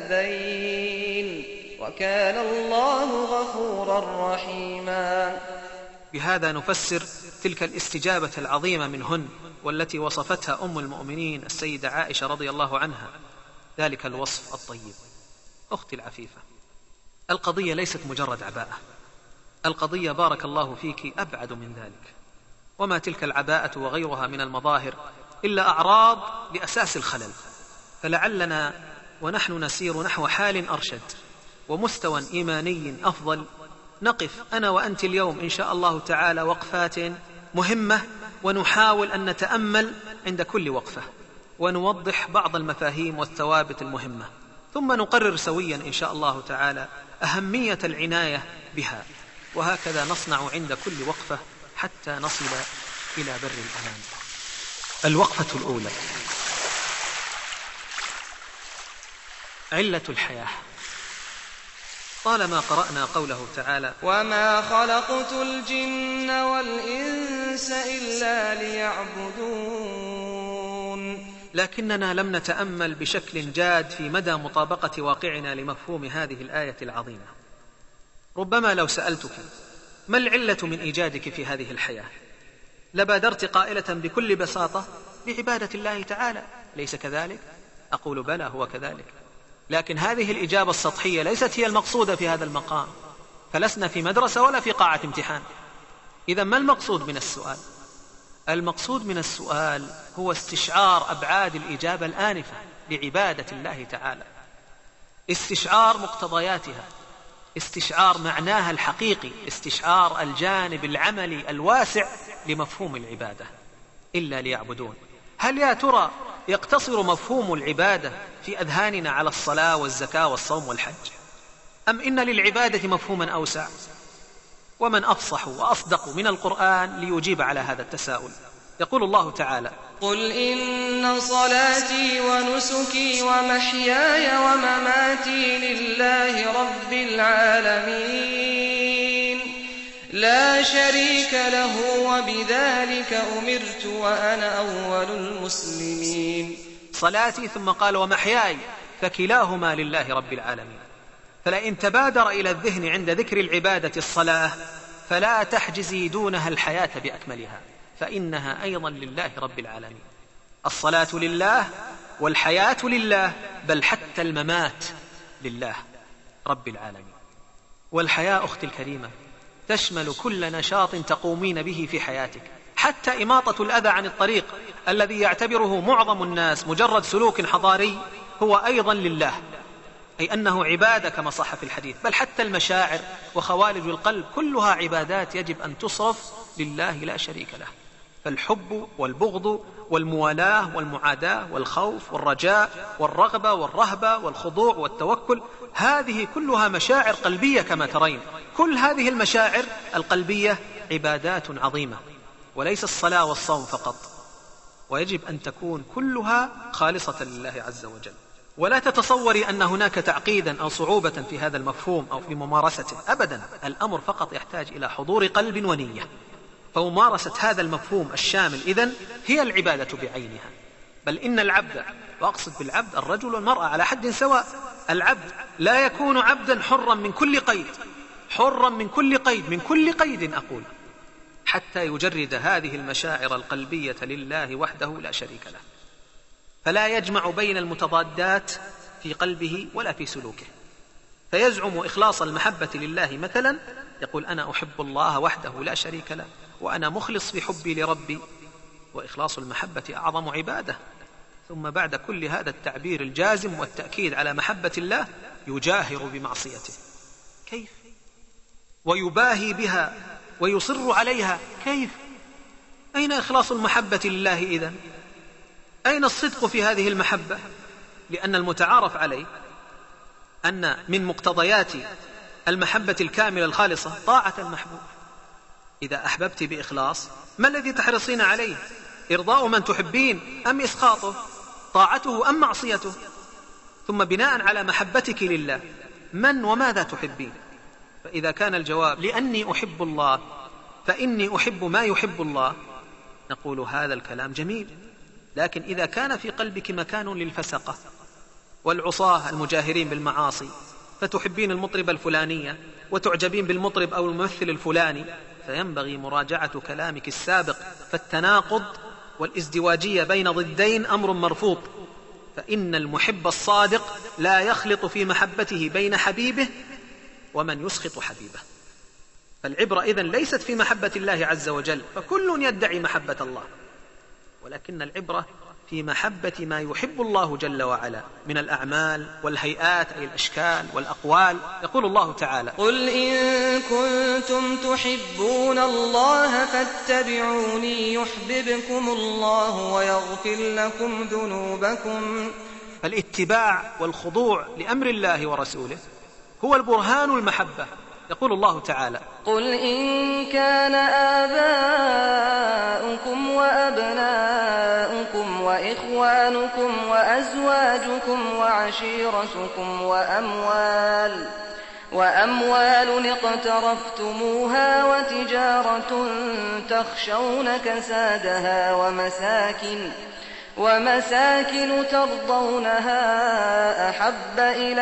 يؤذين وكان الله غفورا رحيما. بهذا نفسر تلك الاستجابة العظيمة منهن، والتي وصفتها أم المؤمنين السيدة عائشة رضي الله عنها، ذلك الوصف الطيب. أختي العفيفة، القضية ليست مجرد عباءة، القضية بارك الله فيك أبعد من ذلك. وما تلك العباءة وغيرها من المظاهر إلا أعراض لأساس الخلل. فلعلنا ونحن نسير نحو حال أرشد ومستوى إيماني أفضل نقف أنا وأنت اليوم إن شاء الله تعالى وقفات مهمة، ونحاول أن نتأمل عند كل وقفة ونوضح بعض المفاهيم والثوابت المهمة، ثم نقرر سويا إن شاء الله تعالى أهمية العناية بها. وهكذا نصنع عند كل وقفة حتى نصل إلى بر الأمان. الوقفة الأولى: علة الحياة. طالما قرأنا قوله تعالى: وما خلقت الجن والإنس إلا ليعبدون، لكننا لم نتأمل بشكل جاد في مدى مطابقة واقعنا لمفهوم هذه الآية العظيمة. ربما لو سألتك ما العلة من إيجادك في هذه الحياة، لبادرت قائلة بكل بساطة: بعبادة الله تعالى، ليس كذلك؟ أقول بلى، هو كذلك، لكن هذه الإجابة السطحية ليست هي المقصودة في هذا المقام، فلسنا في مدرسة ولا في قاعة امتحان. إذا ما المقصود من السؤال؟ المقصود من السؤال هو استشعار أبعاد الإجابة الآنفة لعبادة الله تعالى، استشعار مقتضياتها، استشعار معناها الحقيقي، استشعار الجانب العملي الواسع لمفهوم العبادة. إلا ليعبدون، هل يا ترى يقتصر مفهوم العبادة في أذهاننا على الصلاة والزكاة والصوم والحج، أم إن للعبادة مفهوما أوسع؟ ومن أفصح وأصدق من القرآن ليجيب على هذا التساؤل؟ يقول الله تعالى: قل إن صلاتي ونسكي ومحياي ومماتي لله رب العالمين لا شريك له وبذلك أمرت وأنا أول المسلمين. صلاتي، ثم قال ومحياي، فكلاهما لله رب العالمين. فلئن تبادر إلى الذهن عند ذكر العبادة الصلاة فلا تحجزي دونها الحياة بأكملها، فإنها أيضا لله رب العالمين. الصلاة لله والحياة لله، بل حتى الممات لله رب العالمين. والحياة أختي الكريمة تشمل كل نشاط تقومين به في حياتك، حتى إماطة الأذى عن الطريق الذي يعتبره معظم الناس مجرد سلوك حضاري هو أيضا لله، أي أنه عبادة كما صح في الحديث. بل حتى المشاعر وخوالج القلب كلها عبادات يجب أن تصرف لله لا شريك له. فالحب والبغض والموالاة والمعاداة والخوف والرجاء والرغبة والرهبة والخضوع والتوكل، هذه كلها مشاعر قلبية كما ترين. كل هذه المشاعر القلبية عبادات عظيمة، وليس الصلاة والصوم فقط، ويجب أن تكون كلها خالصة لله عز وجل. ولا تتصوري أن هناك تعقيدا أو صعوبة في هذا المفهوم أو في ممارسته، أبدا. الأمر فقط يحتاج إلى حضور قلب ونية. فممارسة هذا المفهوم الشامل إذن هي العبادة بعينها. بل إن العبد، وأقصد بالعبد الرجل والمرأة على حد سواء، العبد لا يكون عبدا حرا من كل قيد، حرا من كل قيد، من كل قيد أقول، حتى يجرد هذه المشاعر القلبية لله وحده لا شريك له، فلا يجمع بين المتضادات في قلبه ولا في سلوكه. فيزعم إخلاص المحبة لله مثلا، يقول أنا أحب الله وحده لا شريك له وأنا مخلص في حبي لربي، وإخلاص المحبة أعظم عبادة. ثم بعد كل هذا التعبير الجازم والتأكيد على محبة الله يجاهر بمعصيته، كيف؟ ويباهي بها ويصر عليها، كيف؟ أين إخلاص المحبة لله إذن؟ أين الصدق في هذه المحبة؟ لأن المتعارف عليه أن من مقتضيات المحبة الكاملة الخالصة طاعة المحبوب. إذا أحببت بإخلاص ما الذي تحرصين عليه؟ إرضاء من تحبين أم إسخاطه؟ طاعته أم معصيته؟ ثم بناء على محبتك لله من وماذا تحبين؟ فإذا كان الجواب لأني أحب الله فإني أحب ما يحب الله، نقول هذا الكلام جميل. لكن إذا كان في قلبك مكان للفسقة والعصاة المجاهرين بالمعاصي، فتحبين المطرب الفلانية وتعجبين بالمطرب أو الممثل الفلاني، فينبغي مراجعة كلامك السابق. فالتناقض والازدواجية بين ضدين أمر مرفوض، فإن المحب الصادق لا يخلط في محبته بين حبيبه ومن يسخط حبيبه. فالعبرة إذن ليست في محبة الله عز وجل، فكل يدعي محبة الله، ولكن العبرة في محبة ما يحب الله جل وعلا من الأعمال والهيئات، أي الأشكال والأقوال. يقول الله تعالى: قل إن كنتم تحبون الله فاتبعوني يحببكم الله ويغفر لكم ذنوبكم. فالاتباع والخضوع لأمر الله ورسوله هو البرهان المحبة. يقول الله تعالى: قل إن كان آباؤكم وأبناؤكم وإخوانكم وأزواجكم وعشيرتكم وأموال اقترفتموها وتجارة تخشون كسادها ومساكن ترضونها أحب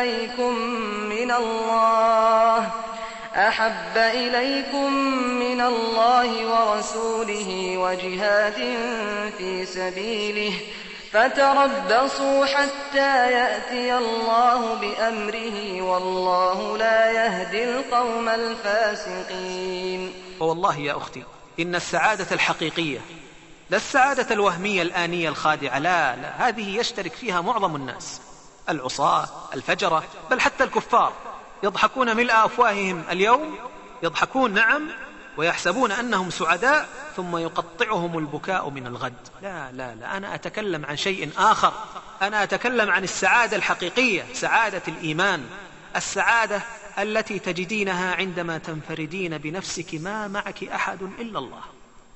إليكم من الله ورسوله وجهاد في سبيله فتربصوا حتى يأتي الله بأمره والله لا يهدي القوم الفاسقين. والله يا أختي إن السعادة الحقيقية لا السعادة الوهمية الآنية الخادعة، لا، هذه يشترك فيها معظم الناس، العصاة الفجرة، بل حتى الكفار يضحكون ملء أفواههم اليوم، يضحكون نعم، ويحسبون أنهم سعداء، ثم يقطعهم البكاء من الغد. لا، أنا أتكلم عن شيء آخر. أنا أتكلم عن السعادة الحقيقية، سعادة الإيمان، السعادة التي تجدينها عندما تنفردين بنفسك ما معك أحد إلا الله،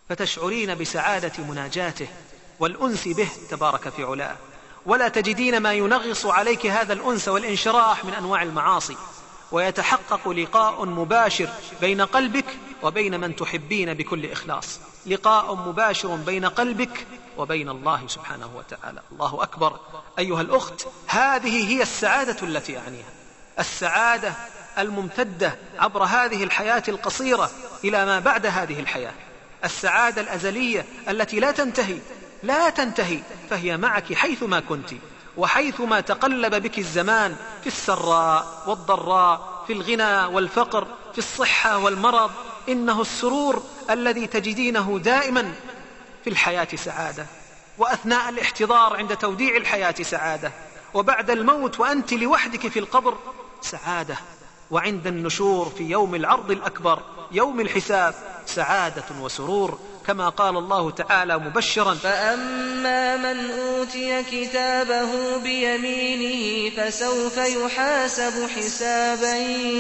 فتشعرين بسعادة مناجاته والأنس به تبارك في علاه، ولا تجدين ما ينغص عليك هذا الأنس والانشراح من أنواع المعاصي، ويتحقق لقاء مباشر بين قلبك وبين من تحبين بكل إخلاص، لقاء مباشر بين قلبك وبين الله سبحانه وتعالى. الله أكبر. أيها الأخت، هذه هي السعادة التي أعنيها، السعادة الممتدة عبر هذه الحياة القصيرة إلى ما بعد هذه الحياة، السعادة الأزلية التي لا تنتهي، فهي معك حيثما كنت وحيثما تقلب بك الزمان، في السراء والضراء، في الغنى والفقر، في الصحة والمرض. إنه السرور الذي تجدينه دائما في الحياة سعادة، وأثناء الاحتضار عند توديع الحياة سعادة، وبعد الموت وأنت لوحدك في القبر سعادة، وعند النشور في يوم العرض الأكبر يوم الحساب سعادة وسرور، كما قال الله تعالى مبشرا: فأما من أوتي كتابه بيمينه فسوف يحاسب حسابا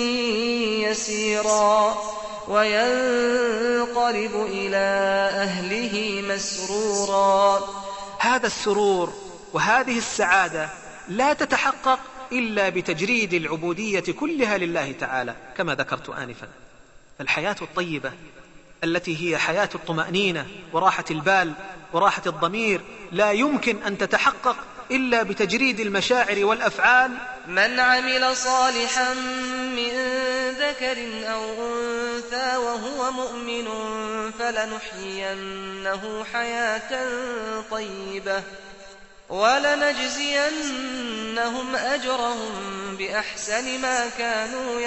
يسيرا وينقلب إلى أهله مسرورا. هذا السرور وهذه السعادة لا تتحقق إلا بتجريد العبودية كلها لله تعالى كما ذكرت آنفا. فالحياة الطيبة التي هي حياة الطمأنينة وراحة البال وراحة الضمير لا يمكن أن تتحقق إلا بتجريد المشاعر والأفعال. من عمل صالحا من ذكر أو أنثى وهو مؤمن فلنحيينه حياة طيبة ولنجزينهم أجرهم بأحسن ما كانوا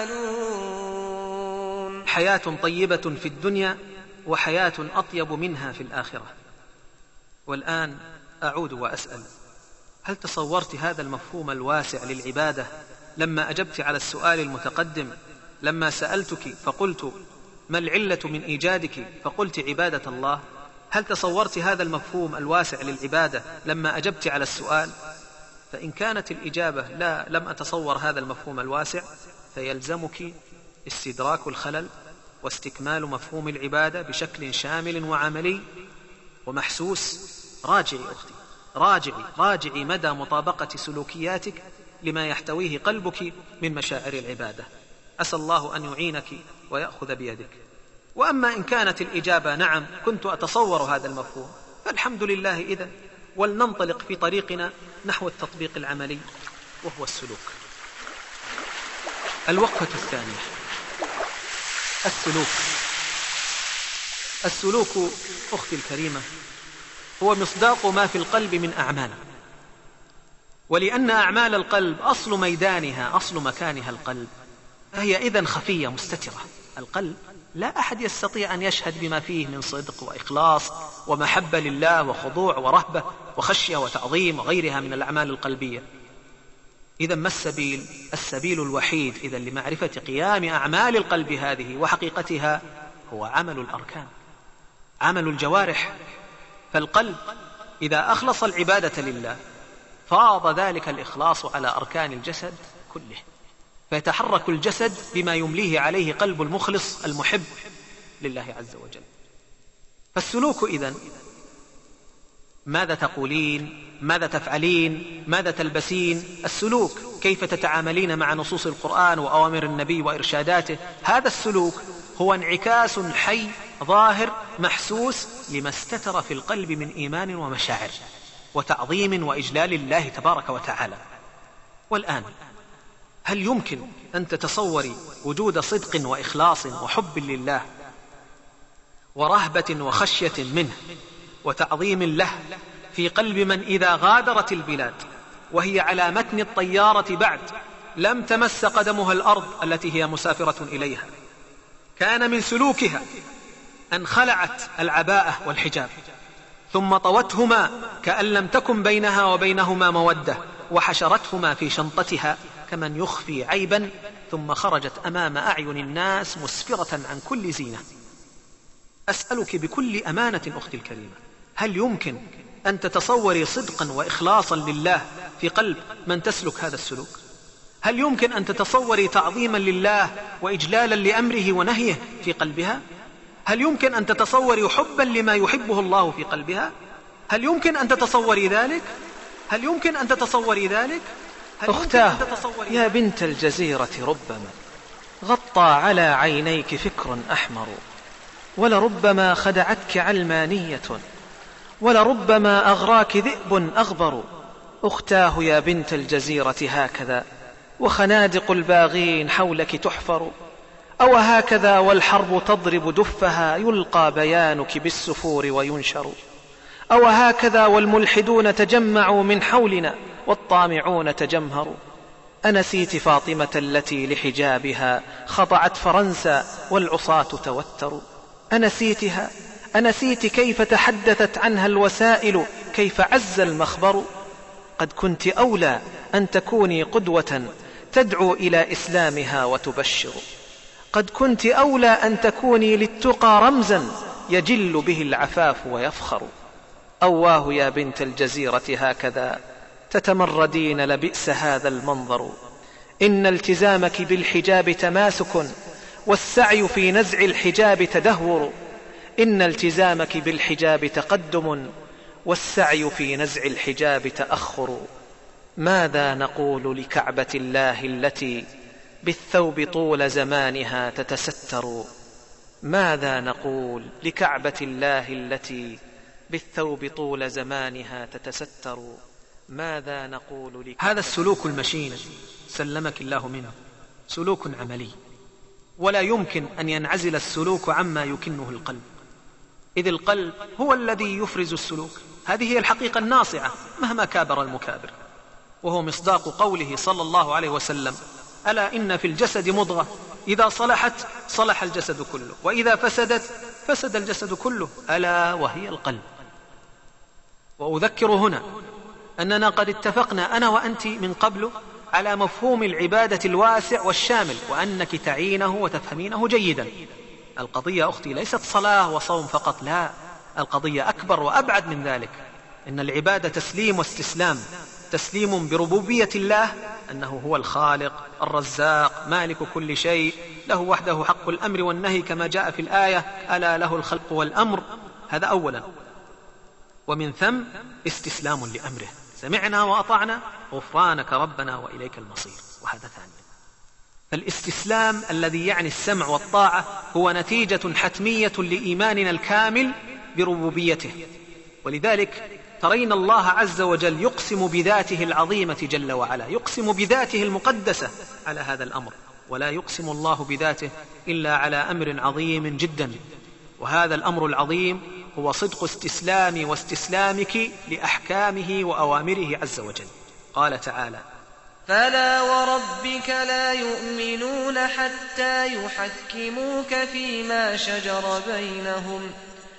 يعملون. حياة طيبة في الدنيا وحياة أطيب منها في الآخرة. والآن أعود وأسأل: هل تصورت هذا المفهوم الواسع للعبادة لما أجبت على السؤال المتقدم، لما سألتك فقلت ما العلة من إيجادك فقلت عبادة الله؟ هل تصورت هذا المفهوم الواسع للعبادة لما أجبت على السؤال؟ فإن كانت الإجابة لا، لم أتصور هذا المفهوم الواسع، فيلزمك استدراك الخلل واستكمال مفهوم العبادة بشكل شامل وعملي ومحسوس. راجعي أختي، راجعي مدى مطابقة سلوكياتك لما يحتويه قلبك من مشاعر العبادة. أسأل الله أن يعينك ويأخذ بيدك. وأما إن كانت الإجابة نعم كنت أتصور هذا المفهوم، فالحمد لله إذن، ولننطلق في طريقنا نحو التطبيق العملي وهو السلوك. الوقفة الثانية: السلوك أختي الكريمة هو مصداق ما في القلب من أعمال، ولأن أعمال القلب أصل ميدانها، أصل مكانها القلب، فهي إذن خفية مستترة. القلب لا أحد يستطيع أن يشهد بما فيه من صدق وإخلاص ومحبة لله وخضوع ورهبة وخشية وتعظيم وغيرها من الأعمال القلبية. إذن ما السبيل الوحيد إذن لمعرفة قيام أعمال القلب هذه وحقيقتها هو عمل الأركان، عمل الجوارح. فالقلب إذا أخلص العبادة لله فاض ذلك الإخلاص على أركان الجسد كله، فيتحرك الجسد بما يمليه عليه قلب المخلص المحب لله عز وجل. فالسلوك إذن ماذا تقولين، ماذا تفعلين، ماذا تلبسين. السلوك كيف تتعاملين مع نصوص القرآن وأوامر النبي وإرشاداته. هذا السلوك هو انعكاس حي ظاهر محسوس لما استتر في القلب من إيمان ومشاعر وتعظيم وإجلال الله تبارك وتعالى. والآن هل يمكن أن تتصوري وجود صدق وإخلاص وحب لله ورهبة وخشية منه وتعظيم له في قلب من إذا غادرت البلاد وهي على متن الطيارة بعد لم تمس قدمها الأرض التي هي مسافرة إليها، كان من سلوكها أن خلعت العباءة والحجاب ثم طوتهما كأن لم تكن بينها وبينهما مودة وحشرتهما في شنطتها كمن يخفي عيبا، ثم خرجت أمام أعين الناس مسفرة عن كل زينة. أسألك بكل أمانة أختي الكريمة، هل يمكن أن تتصوري صدقا وإخلاصا لله في قلب من تسلك هذا السلوك؟ هل يمكن أن تتصوري تعظيما لله وإجلالا لأمره ونهيه في قلبها؟ هل يمكن أن تتصوري حبا لما يحبه الله في قلبها؟ هل يمكن أن تتصوري ذلك؟ هل يمكن أن تتصوري ذلك؟ أختاه يا بنت الجزيرة، ربما غطى على عينيك فكر أحمر، ولربما خدعتك علمانية، ولربما أغراك ذئب أغبر. أختاه يا بنت الجزيرة، هكذا وخنادق الباغين حولك تحفر، أو هكذا والحرب تضرب دفها يلقى بيانك بالسفور وينشر، أو هكذا والملحدون تجمعوا من حولنا والطامعون تجمهروا. أنسيت فاطمة التي لحجابها خضعت فرنسا والعصاة توتروا؟ أنسيتها؟ أنسيت كيف تحدثت عنها الوسائل، كيف عز المخبر؟ قد كنت أولى أن تكوني قدوة تدعو إلى إسلامها وتبشر، قد كنت أولى أن تكوني للتقى رمزا يجل به العفاف ويفخر. أواه يا بنت الجزيرة، هكذا تتمردين، لبئس هذا المنظر. إن التزامك بالحجاب تماسك، والسعي في نزع الحجاب تدهور. إن التزامك بالحجاب تقدم، والسعي في نزع الحجاب تأخر. ماذا نقول لكعبة الله التي بالثوب طول زمانها تتستر؟ ماذا نقول لكعبة الله التي بالثوب طول زمانها تتستر؟ ماذا نقول لكعبة؟ هذا السلوك المشين سلمك الله منه سلوك عملي، ولا يمكن أن ينعزل السلوك عما يكنه القلب، إذ القلب هو الذي يفرز السلوك. هذه هي الحقيقة الناصعة مهما كابر المكابر، وهو مصداق قوله صلى الله عليه وسلم: ألا إن في الجسد مضغة إذا صلحت صلح الجسد كله، وإذا فسدت فسد الجسد كله، ألا وهي القلب. وأذكر هنا أننا قد اتفقنا أنا وأنت من قبل على مفهوم العبادة الواسع والشامل، وأنك تعينه وتفهمينه جيدا. القضية أختي ليست صلاة وصوم فقط، لا، القضية أكبر وأبعد من ذلك. إن العبادة تسليم واستسلام، تسليم بربوبية الله، أنه هو الخالق الرزاق مالك كل شيء، له وحده حق الأمر والنهي كما جاء في الآية: ألا له الخلق والأمر. هذا أولا. ومن ثم استسلام لأمره، سمعنا وأطعنا غفرانك ربنا وإليك المصير، وهذا ثانيا. فالاستسلام الذي يعني السمع والطاعة هو نتيجة حتمية لإيماننا الكامل بربوبيته. ولذلك ترين الله عز وجل يقسم بذاته العظيمة جل وعلا، يقسم بذاته المقدسة على هذا الأمر، ولا يقسم الله بذاته إلا على أمر عظيم جدا، وهذا الأمر العظيم هو صدق استسلامي واستسلامك لأحكامه وأوامره عز وجل. قال تعالى: فلا وربك لا يؤمنون حتى يحكموك فيما شجر بينهم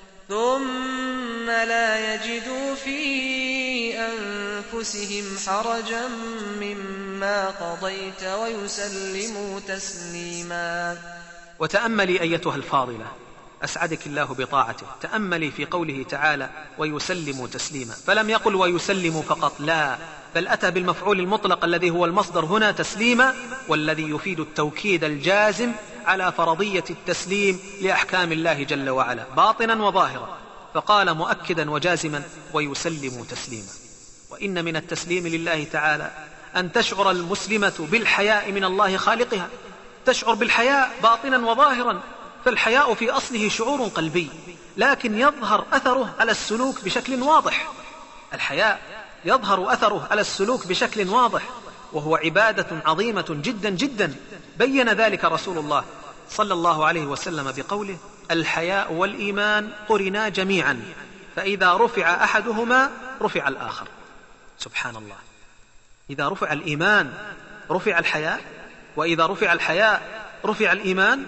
ثم لا يجدوا في أنفسهم حرجا مما قضيت ويسلموا تسليما. وتأملي أيتها الفاضلة، أسعدك الله بطاعته، تأملي في قوله تعالى: ويسلموا تسليما، فلم يقل ويسلموا فقط، لا، بل أتى بالمفعول المطلق الذي هو المصدر هنا تسليما، والذي يفيد التوكيد الجازم على فرضية التسليم لأحكام الله جل وعلا باطنا وظاهرا، فقال مؤكدا وجازما: ويسلموا تسليما. وإن من التسليم لله تعالى أن تشعر المسلمة بالحياء من الله خالقها، تشعر بالحياء باطنا وظاهرا، فالحياء في أصله شعور قلبي، لكن يظهر أثره على السلوك بشكل واضح. الحياء يظهر أثره على السلوك بشكل واضح، وهو عبادة عظيمة جدا جدا، بين ذلك رسول الله صلى الله عليه وسلم بقوله: الحياء والإيمان قرنا جميعا، فإذا رفع أحدهما رفع الآخر. سبحان الله، إذا رفع الإيمان رفع الحياء، وإذا رفع الحياء رفع الإيمان.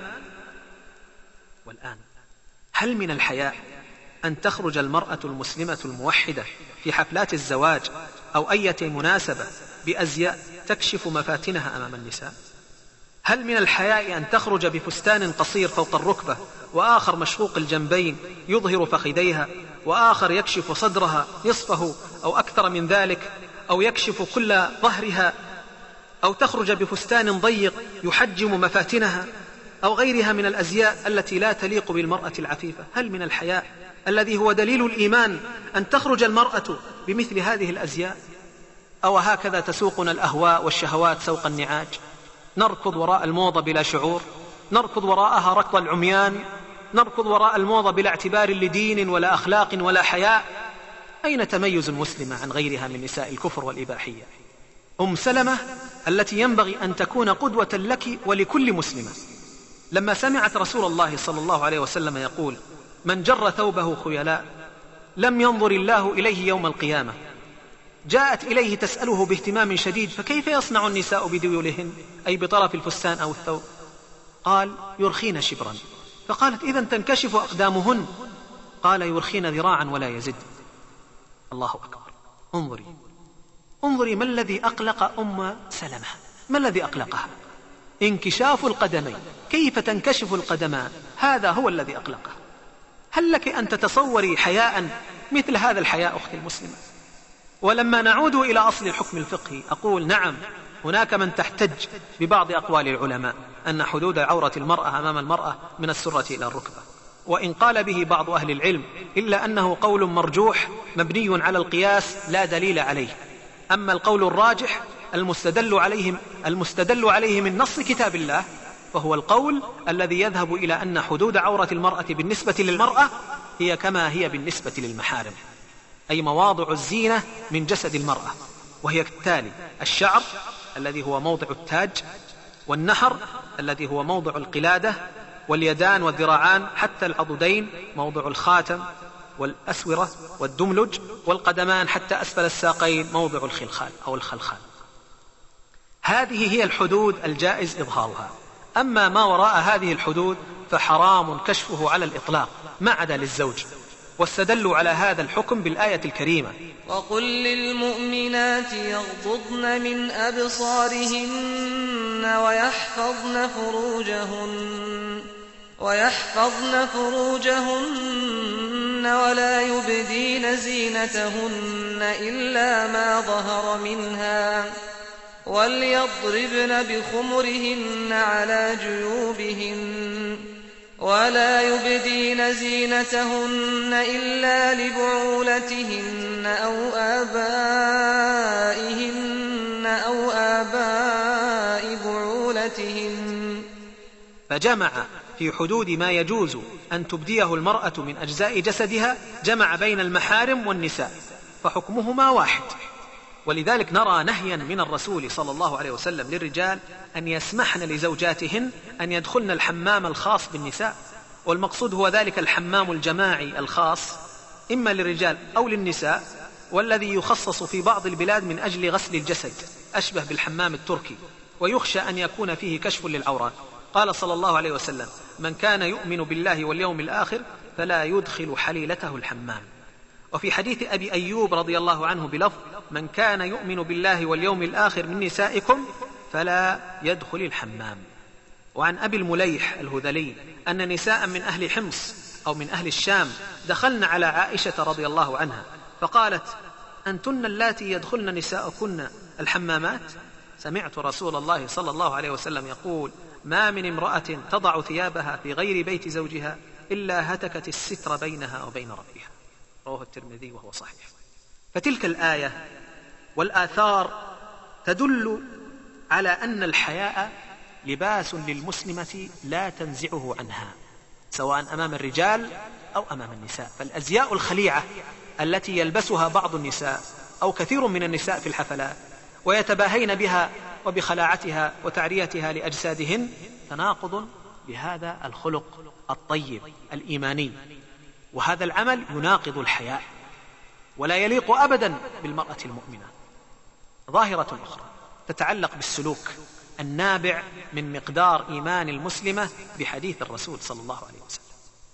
والآن هل من الحياء أن تخرج المرأة المسلمة الموحدة في حفلات الزواج أو أي مناسبة بأزياء تكشف مفاتنها أمام النساء؟ هل من الحياء أن تخرج بفستان قصير فوق الركبة، وآخر مشقوق الجنبين يظهر فخذيها، وآخر يكشف صدرها نصفه أو أكثر من ذلك، أو يكشف كل ظهرها، أو تخرج بفستان ضيق يحجم مفاتنها، أو غيرها من الأزياء التي لا تليق بالمرأة العفيفة؟ هل من الحياء الذي هو دليل الإيمان أن تخرج المرأة بمثل هذه الأزياء؟ أو هكذا تسوقنا الأهواء والشهوات سوق النعاج، نركض وراء الموضة بلا شعور، نركض وراءها ركض العميان، نركض وراء الموضة بلا اعتبار لدين ولا أخلاق ولا حياء. أين تميز المسلمة عن غيرها من نساء الكفر والإباحية؟ أم سلمة التي ينبغي أن تكون قدوة لك ولكل مسلمة، لما سمعت رسول الله صلى الله عليه وسلم يقول: من جر ثوبه خيلاء لم ينظر الله إليه يوم القيامة، جاءت إليه تسأله باهتمام شديد: فكيف يصنع النساء بديولهن، أي بطرف الفستان أو الثوب؟ قال: يرخين شبرا. فقالت: إذن تنكشف أقدامهن؟ قال: يرخين ذراعا ولا يزد. الله أكبر. انظري ما الذي أقلق أم سلمة، ما الذي أقلقها؟ انكشاف القدمين. كيف تنكشف القدمان؟ هذا هو الذي أقلقها. هل لك أن تتصوري حياء مثل هذا الحياء أختي المسلمة؟ ولما نعود إلى أصل الحكم الفقهي أقول: نعم، هناك من تحتج ببعض أقوال العلماء أن حدود عورة المرأة أمام المرأة من السرة إلى الركبة، وإن قال به بعض أهل العلم إلا أنه قول مرجوح مبني على القياس لا دليل عليه. أما القول الراجح المستدل عليه من نص كتاب الله فهو القول الذي يذهب إلى أن حدود عورة المرأة بالنسبة للمرأة هي كما هي بالنسبة للمحارم، أي مواضع الزينة من جسد المرأة، وهي كالتالي: الشعر الذي هو موضع التاج، والنحر الذي هو موضع القلادة، واليدان والذراعان حتى العضدين موضع الخاتم والأسورة والدملج، والقدمان حتى أسفل الساقين موضع الخلخال أو الخلخال. هذه هي الحدود الجائز إظهارها. أما ما وراء هذه الحدود فحرام كشفه على الإطلاق ما عدا للزوج، واستدلوا على هذا الحكم بالآية الكريمة: وقل للمؤمنات يغضضن من أبصارهن ويحفظن فروجهن ولا يبدين زينتهن إلا ما ظهر منها، وليضربن بخمرهن على جيوبهن، ولا يبدين زينتهن إلا لبعولتهن أو آباء بعولتهن. فجمع في حدود ما يجوز أن تبديه المرأة من أجزاء جسدها، جمع بين المحارم والنساء، فحكمهما واحد. ولذلك نرى نهيا من الرسول صلى الله عليه وسلم للرجال أن يسمحن لزوجاتهن أن يدخلن الحمام الخاص بالنساء، والمقصود هو ذلك الحمام الجماعي الخاص إما للرجال أو للنساء، والذي يخصص في بعض البلاد من أجل غسل الجسد، أشبه بالحمام التركي، ويخشى أن يكون فيه كشف للعورات. قال صلى الله عليه وسلم: من كان يؤمن بالله واليوم الآخر فلا يدخل حليلته الحمام. وفي حديث أبي أيوب رضي الله عنه بلفظ: من كان يؤمن بالله واليوم الآخر من نسائكم فلا يدخل الحمام. وعن أبي المليح الهذلي أن نساء من أهل حمص أو من أهل الشام دخلن على عائشة رضي الله عنها فقالت: أنتن اللاتي يدخلن نساءكن الحمامات؟ سمعت رسول الله صلى الله عليه وسلم يقول: ما من امرأة تضع ثيابها في غير بيت زوجها إلا هتكت الستر بينها وبين ربها. رواه الترمذي وهو صحيح. فتلك الآية والآثار تدل على أن الحياء لباس للمسلمة لا تنزعه عنها، سواء أمام الرجال أو أمام النساء. فالأزياء الخليعة التي يلبسها بعض النساء أو كثير من النساء في الحفلات ويتباهين بها وبخلاعتها وتعريتها لأجسادهن تناقض بهذا الخلق الطيب الإيماني، وهذا العمل يناقض الحياء ولا يليق أبدا بالمرأة المؤمنة. ظاهرة أخرى تتعلق بالسلوك النابع من مقدار إيمان المسلمة بحديث الرسول صلى الله عليه وسلم: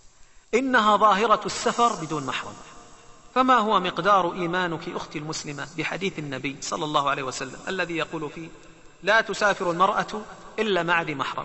إنها ظاهرة السفر بدون محرم. فما هو مقدار إيمانك أختي المسلمة بحديث النبي صلى الله عليه وسلم الذي يقول فيه: لا تسافر المرأة إلا مع ذي محرم؟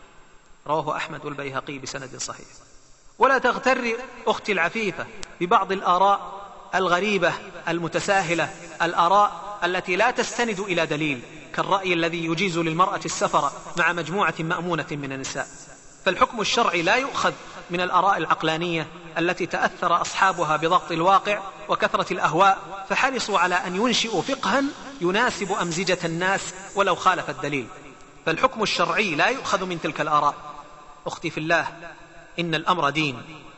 رواه أحمد والبيهقي بسند صحيح. ولا تغتر أختي العفيفة ببعض الآراء الغريبة المتساهلة، الآراء التي لا تستند إلى دليل، كالرأي الذي يجيز للمرأة السفر مع مجموعة مأمونة من النساء. فالحكم الشرعي لا يؤخذ من الآراء العقلانية التي تأثر أصحابها بضغط الواقع وكثرة الأهواء فحرصوا على أن ينشئوا فقها يناسب أمزجة الناس ولو خالف الدليل. فالحكم الشرعي لا يؤخذ من تلك الآراء. أختي في الله، إن الأمر دين،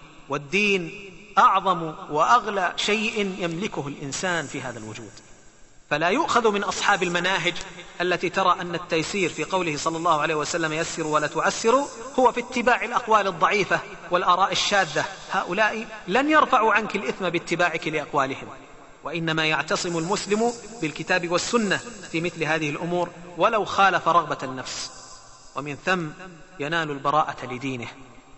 والدين أعظم وأغلى شيء يملكه الإنسان في هذا الوجود، فلا يؤخذ من أصحاب المناهج التي ترى أن التيسير في قوله صلى الله عليه وسلم يسروا ولا تعسروا هو في اتباع الأقوال الضعيفة والآراء الشاذة. هؤلاء لن يرفعوا عنك الإثم باتباعك لأقوالهم، وإنما يعتصم المسلم بالكتاب والسنة في مثل هذه الأمور ولو خالف رغبة النفس، ومن ثم ينال البراءة لدينه.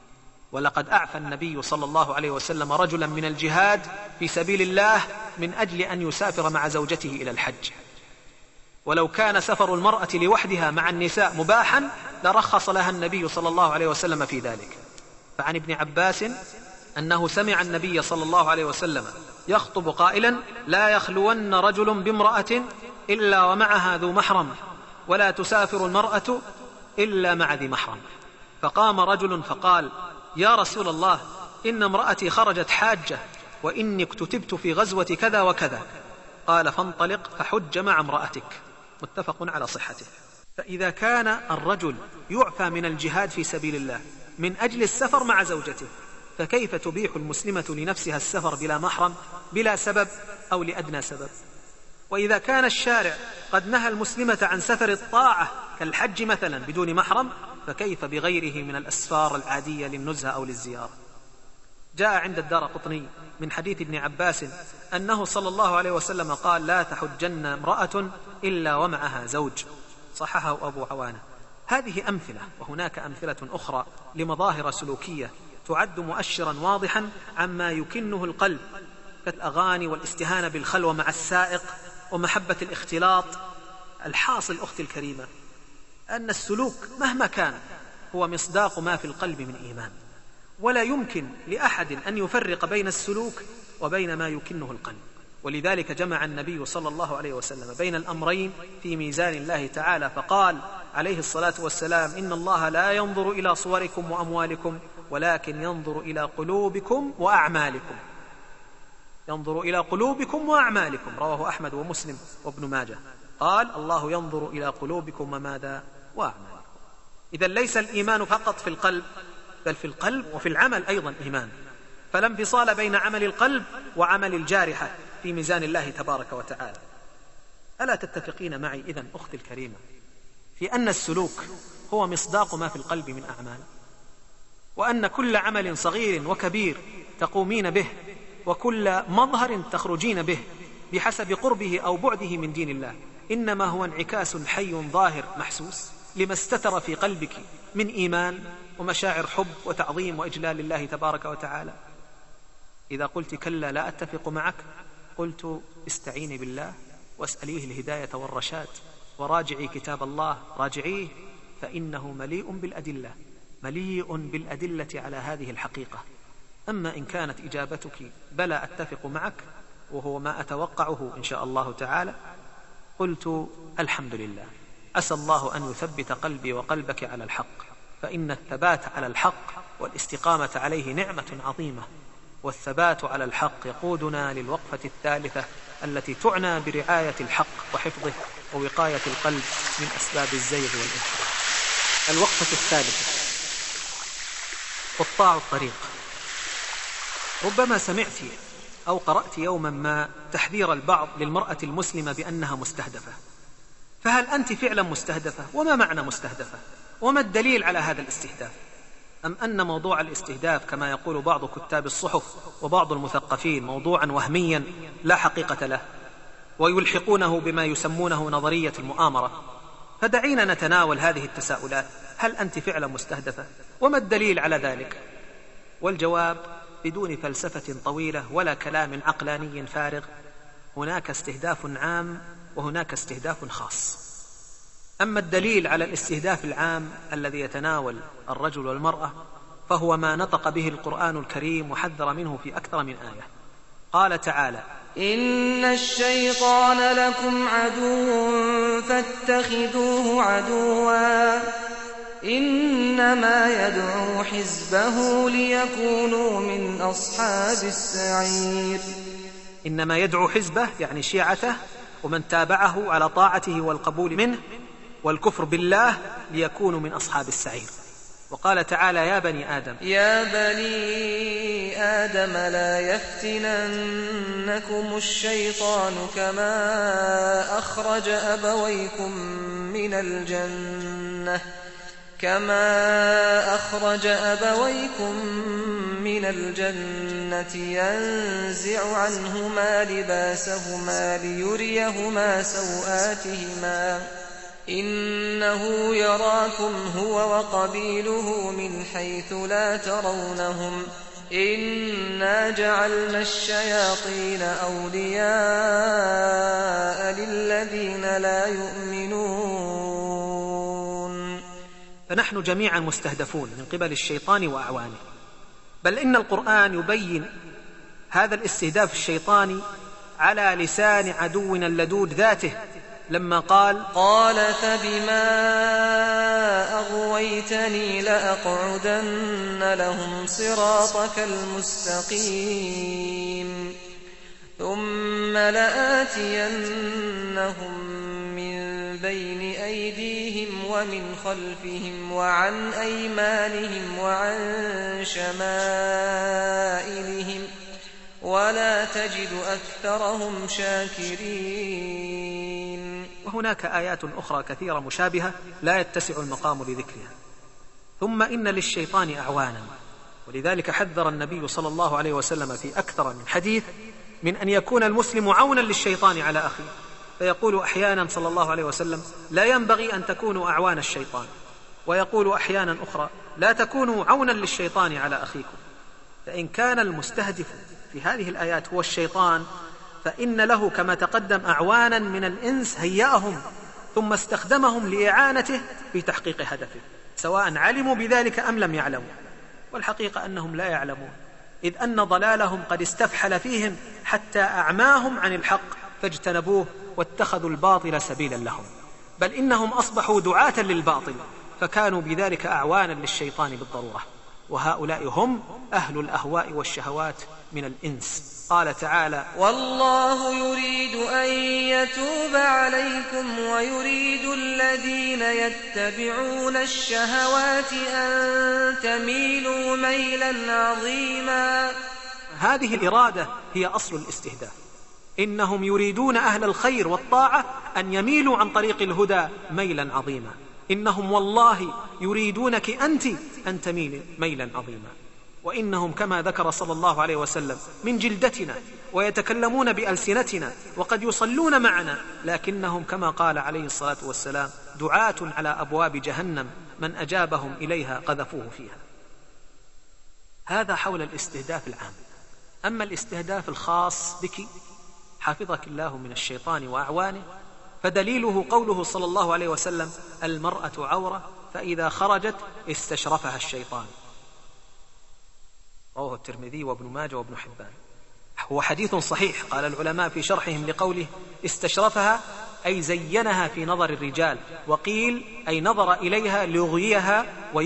ولقد أعفى النبي صلى الله عليه وسلم رجلا من الجهاد في سبيل الله من أجل أن يسافر مع زوجته إلى الحج، ولو كان سفر المرأة لوحدها مع النساء مباحا لرخص لها النبي صلى الله عليه وسلم في ذلك. فعن ابن عباس أنه سمع النبي صلى الله عليه وسلم يخطب قائلا: لا يخلون رجل بامرأة إلا ومعها ذو محرم، ولا تسافر المرأة إلا مع ذي محرم. فقام رجل فقال: يا رسول الله، إن امرأتي خرجت حاجة، وإني اكتتبت في غزوة كذا وكذا. قال: فانطلق فحج مع امرأتك. متفق على صحته. فإذا كان الرجل يعفى من الجهاد في سبيل الله من أجل السفر مع زوجته، فكيف تبيح المسلمة لنفسها السفر بلا محرم بلا سبب أو لأدنى سبب؟ وإذا كان الشارع قد نهى المسلمة عن سفر الطاعة كالحج مثلا بدون محرم، فكيف بغيره من الأسفار العادية للنزهة أو للزيارة؟ جاء عند الدارقطني من حديث ابن عباس أنه صلى الله عليه وسلم قال: لا تحجن امرأة إلا ومعها زوج. صححه أبو عوانة. هذه أمثلة، وهناك أمثلة أخرى لمظاهر سلوكية تعد مؤشرا واضحا عما يكنه القلب، كالأغاني والاستهانة بالخلوة مع السائق ومحبة الاختلاط. الحاصل أختي الكريمة أن السلوك مهما كان هو مصداق ما في القلب من إيمان، ولا يمكن لأحد أن يفرق بين السلوك وبين ما يكنه القلب. ولذلك جمع النبي صلى الله عليه وسلم بين الأمرين في ميزان الله تعالى، فقال عليه الصلاة والسلام: إن الله لا ينظر إلى صوركم وأموالكم ولكن ينظر إلى قلوبكم وأعمالكم. ينظر إلى قلوبكم وأعمالكم، رواه أحمد ومسلم وابن ماجه. قال: الله ينظر إلى قلوبكم وماذا؟ وأعمالكم. إذن ليس الإيمان فقط في القلب، بل في القلب وفي العمل أيضا إيمان، فلا انفصال بين عمل القلب وعمل الجارحة في ميزان الله تبارك وتعالى. ألا تتفقين معي إذن أختي الكريمة في أن السلوك هو مصداق ما في القلب من أعمال، وأن كل عمل صغير وكبير تقومين به وكل مظهر تخرجين به بحسب قربه أو بعده من دين الله إنما هو انعكاس حي ظاهر محسوس لما استتر في قلبك من إيمان ومشاعر حب وتعظيم وإجلال لله تبارك وتعالى؟ إذا قلت كلا لا أتفق معك، قلت استعيني بالله واسأليه الهداية والرشاد، وراجعي كتاب الله، راجعيه، فإنه مليء بالأدلة، مليء بالأدلة على هذه الحقيقة. أما إن كانت إجابتك بلى أتفق معك، وهو ما أتوقعه إن شاء الله تعالى، قلت الحمد لله، أسأل الله أن يثبت قلبي وقلبك على الحق، فإن الثبات على الحق والاستقامة عليه نعمة عظيمة، والثبات على الحق يقودنا للوقفة الثالثة التي تعنى برعاية الحق وحفظه ووقاية القلب من أسباب الزيغ والانحراف. الوقفة الثالثة: قطاع الطريق. ربما سمعت أو قرأت يوما ما تحذير البعض للمرأة المسلمة بأنها مستهدفة، فهل أنت فعلا مستهدفة؟ وما معنى مستهدفة؟ وما الدليل على هذا الاستهداف؟ أم أن موضوع الاستهداف كما يقول بعض كتاب الصحف وبعض المثقفين موضوعا وهميا لا حقيقة له، ويلحقونه بما يسمونه نظرية المؤامرة؟ فدعينا نتناول هذه التساؤلات. هل أنت فعلا مستهدفة؟ وما الدليل على ذلك؟ والجواب بدون فلسفة طويلة ولا كلام عقلاني فارغ: هناك استهداف عام وهناك استهداف خاص. أما الدليل على الاستهداف العام الذي يتناول الرجل والمرأة فهو ما نطق به القرآن الكريم وحذر منه في أكثر من آية. قال تعالى: إن الشيطان لكم عدو فاتخذوه عدوا إنما يدعو حزبه ليكونوا من أصحاب السعير. إنما يدعو حزبه يعني شيعته ومن تابعه على طاعته والقبول منه والكفر بالله ليكونوا من أصحاب السعير. وقال تعالى: يا بني آدم لا يفتننكم الشيطان كما أخرج أبويكم من الجنة ينزع عنهما لباسهما ليريهما سوآتهما إنه يراكم هو وقبيله من حيث لا ترونهم إنا جعلنا الشياطين أولياء للذين لا يؤمنون. فنحن جميعا مستهدفون من قبل الشيطان وأعوانه، بل إن القرآن يبين هذا الاستهداف الشيطاني على لسان عدونا اللدود ذاته لما قال: فبما أغويتني لأقعدن لهم صراطك المستقيم ثم لآتينهم من بين أيديهم ومن خلفهم وعن أيمانهم وعن شمائلهم ولا تجد أكثرهم شاكرين. وهناك آيات أخرى كثيرة مشابهة لا يتسع المقام لذكرها. ثم إن للشيطان أعوانا، ولذلك حذر النبي صلى الله عليه وسلم في أكثر من حديث من أن يكون المسلم عونا للشيطان على أخيه، فيقول أحيانا صلى الله عليه وسلم: لا ينبغي أن تكونوا أعوان الشيطان، ويقول أحيانا أخرى: لا تكونوا عونا للشيطان على أخيكم. فإن كان المستهدف في هذه الآيات هو الشيطان، فإن له كما تقدم أعوانا من الإنس هيأهم ثم استخدمهم لإعانته في تحقيق هدفه، سواء علموا بذلك أم لم يعلموا. والحقيقة أنهم لا يعلمون، إذ أن ضلالهم قد استفحل فيهم حتى أعماهم عن الحق فاجتنبوه واتخذوا الباطل سبيلا لهم، بل إنهم أصبحوا دعاة للباطل فكانوا بذلك أعوانا للشيطان بالضرورة. وهؤلاء هم أهل الأهواء والشهوات من الإنس. قال تعالى: والله يريد أن يتوب عليكم ويريد الذين يتبعون الشهوات أن تميلوا ميلا عظيما. هذه الإرادة هي أصل الاستهداف. إنهم يريدون أهل الخير والطاعة أن يميلوا عن طريق الهدى ميلا عظيما. إنهم والله يريدونك أنت أن تميل ميلا عظيما. وإنهم كما ذكر صلى الله عليه وسلم من جلدتنا ويتكلمون بألسنتنا وقد يصلون معنا، لكنهم كما قال عليه الصلاة والسلام: دعاة على أبواب جهنم من أجابهم إليها قذفوه فيها. هذا حول الاستهداف العام. أما الاستهداف الخاص بك حفظك الله من الشيطان وأعوانه، فدليله قوله صلى الله عليه وسلم: المرأة عورة فإذا خرجت استشرفها الشيطان. رواه الترمذي وابن ماجه وابن حبان. هو حديث صحيح. قال العلماء في شرحهم لقوله استشرفها أي زينها في نظر الرجال، وقيل أي نظر إليها ليغويها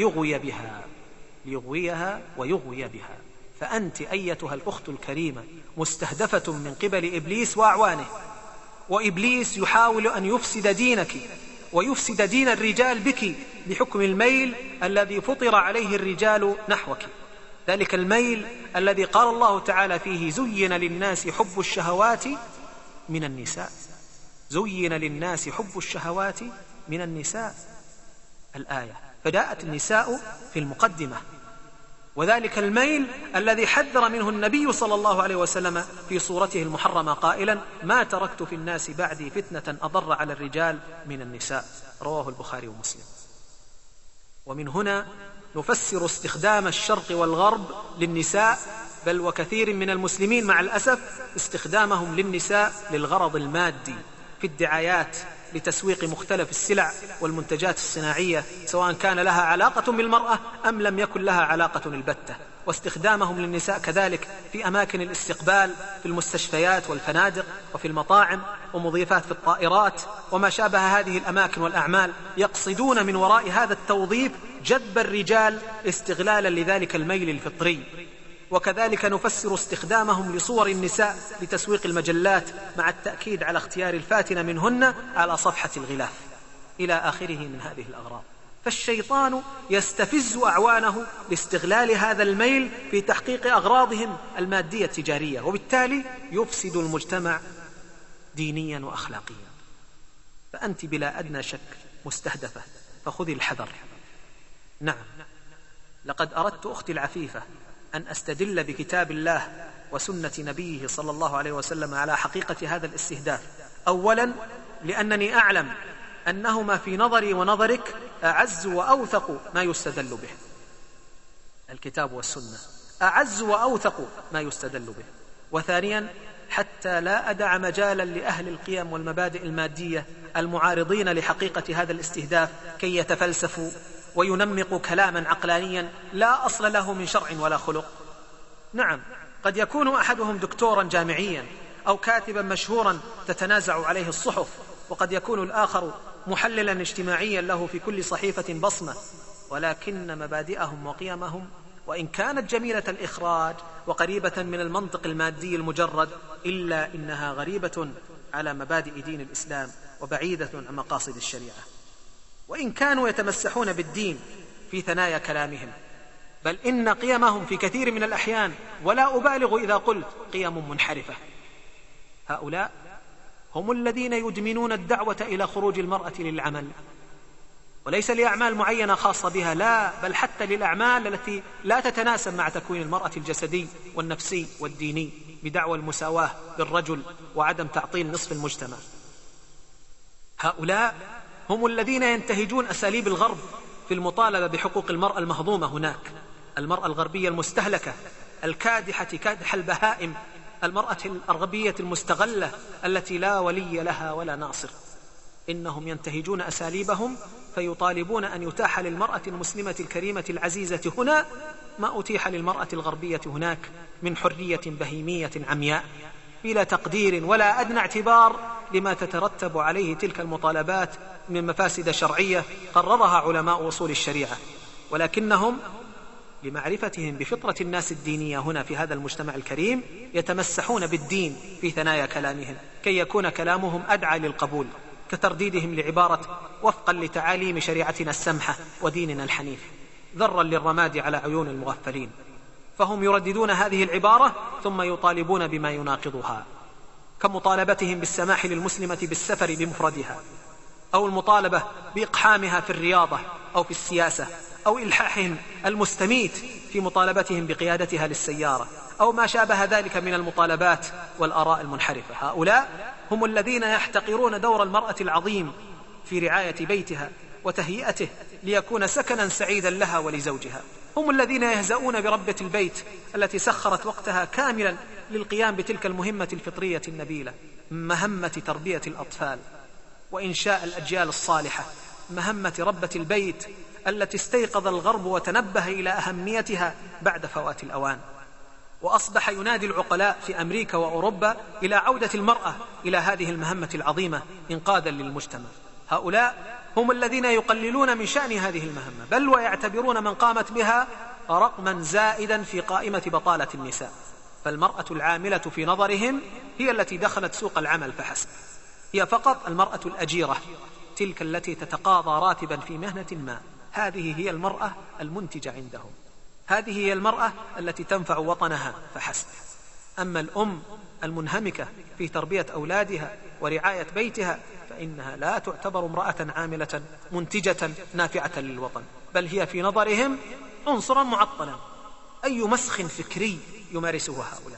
ويغوي بها. فأنت أيتها الأخت الكريمة مستهدفة من قبل إبليس وأعوانه، وإبليس يحاول أن يفسد دينك ويفسد دين الرجال بك بحكم الميل الذي فطر عليه الرجال نحوك، ذلك الميل الذي قال الله تعالى فيه: زين للناس حب الشهوات من النساء. زين للناس حب الشهوات من النساء الآية، فجاءت النساء في المقدمة. وذلك الميل الذي حذر منه النبي صلى الله عليه وسلم في صورته المحرمة قائلا: ما تركت في الناس بعدي فتنة أضر على الرجال من النساء. رواه البخاري ومسلم. ومن هنا نفسر استخدام الشرق والغرب للنساء، بل وكثير من المسلمين مع الأسف استخدامهم للنساء للغرض المادي في الدعايات لتسويق مختلف السلع والمنتجات الصناعية، سواء كان لها علاقة بالمرأة أم لم يكن لها علاقة البتة، واستخدامهم للنساء كذلك في أماكن الاستقبال في المستشفيات والفنادق وفي المطاعم ومضيفات في الطائرات وما شابه هذه الأماكن والأعمال، يقصدون من وراء هذا التوظيف جذب الرجال استغلالا لذلك الميل الفطري. وكذلك نفسر استخدامهم لصور النساء لتسويق المجلات، مع التأكيد على اختيار الفاتنة منهن على صفحة الغلاف إلى آخره من هذه الأغراض. فالشيطان يستفز أعوانه لاستغلال هذا الميل في تحقيق أغراضهم المادية التجارية، وبالتالي يفسد المجتمع دينيا وأخلاقيا. فأنت بلا أدنى شك مستهدفة، فخذي الحذر. نعم، لقد أردت أختي العفيفة أن أستدل بكتاب الله وسنة نبيه صلى الله عليه وسلم على حقيقة هذا الاستهداف. أولا لأنني أعلم أنهما في نظري ونظرك أعز وأوثق ما يستدل به، الكتاب والسنة أعز وأوثق ما يستدل به. وثانيا حتى لا أدع مجالا لأهل القيم والمبادئ المادية المعارضين لحقيقة هذا الاستهداف كي يتفلسفوا وينمقوا كلاما عقلانيا لا أصل له من شرع ولا خلق. نعم، قد يكون أحدهم دكتورا جامعيا أو كاتبا مشهورا تتنازع عليه الصحف، وقد يكون الآخر محللا اجتماعيا له في كل صحيفة بصمة، ولكن مبادئهم وقيمهم وإن كانت جميلة الإخراج وقريبة من المنطق المادي المجرد، إلا إنها غريبة على مبادئ دين الإسلام وبعيدة عن مقاصد الشريعة. وإن كانوا يتمسحون بالدين في ثنايا كلامهم، بل إن قيمهم في كثير من الأحيان، ولا أبالغ إذا قلت قيم منحرفة. هؤلاء هم الذين يدمنون الدعوة إلى خروج المرأة للعمل، وليس لأعمال معينة خاصة بها، لا، بل حتى للأعمال التي لا تتناسب مع تكوين المرأة الجسدي والنفسي والديني، بدعوى المساواة بالرجل وعدم تعطيل نصف المجتمع. هؤلاء هم الذين ينتهجون أساليب الغرب في المطالبة بحقوق المرأة المهضومة هناك، المرأة الغربية المستهلكة الكادحة كادح البهائم، المرأة الغربية المستغلة التي لا ولي لها ولا ناصر. إنهم ينتهجون أساليبهم فيطالبون أن يتاح للمرأة المسلمة الكريمة العزيزة هنا ما أتيح للمرأة الغربية هناك من حرية بهيمية عمياء، بلا تقدير ولا أدنى اعتبار لما تترتب عليه تلك المطالبات من مفاسد شرعية قررها علماء أصول الشريعة. ولكنهم لمعرفتهم بفطرة الناس الدينية هنا في هذا المجتمع الكريم يتمسحون بالدين في ثنايا كلامهم كي يكون كلامهم أدعى للقبول، كترديدهم لعبارة وفقا لتعاليم شريعتنا السمحة وديننا الحنيف، ذرا للرماد على عيون المغفلين. فهم يرددون هذه العبارة ثم يطالبون بما يناقضها، كمطالبتهم بالسماح للمسلمة بالسفر بمفردها، أو المطالبة بإقحامها في الرياضة أو في السياسة، أو إلحاحهم المستميت في مطالبتهم بقيادتها للسيارة، أو ما شابه ذلك من المطالبات والآراء المنحرفة. هؤلاء هم الذين يحتقرون دور المرأة العظيم في رعاية بيتها وتهيئته ليكون سكنا سعيدا لها ولزوجها. هم الذين يهزؤون بربة البيت التي سخرت وقتها كاملا للقيام بتلك المهمة الفطرية النبيلة، مهمة تربية الأطفال وإنشاء الأجيال الصالحة، مهمة ربة البيت التي استيقظ الغرب وتنبه إلى أهميتها بعد فوات الأوان. وأصبح ينادي العقلاء في أمريكا وأوروبا إلى عودة المرأة إلى هذه المهمة العظيمة إنقاذا للمجتمع. هؤلاء هم الذين يقللون من شأن هذه المهمة، بل ويعتبرون من قامت بها رقما زائدا في قائمة بطالة النساء. فالمرأة العاملة في نظرهم هي التي دخلت سوق العمل فحسب، هي فقط المرأة الأجيرة، تلك التي تتقاضى راتبا في مهنة ما. هذه هي المرأة المنتجة عندهم، هذه هي المرأة التي تنفع وطنها فحسب. أما الأم المنهمكة في تربية أولادها ورعاية بيتها فإنها لا تعتبر امرأة عاملة منتجة نافعة للوطن، بل هي في نظرهم عنصرا معطلا. أي مسخ فكري يمارسه هؤلاء،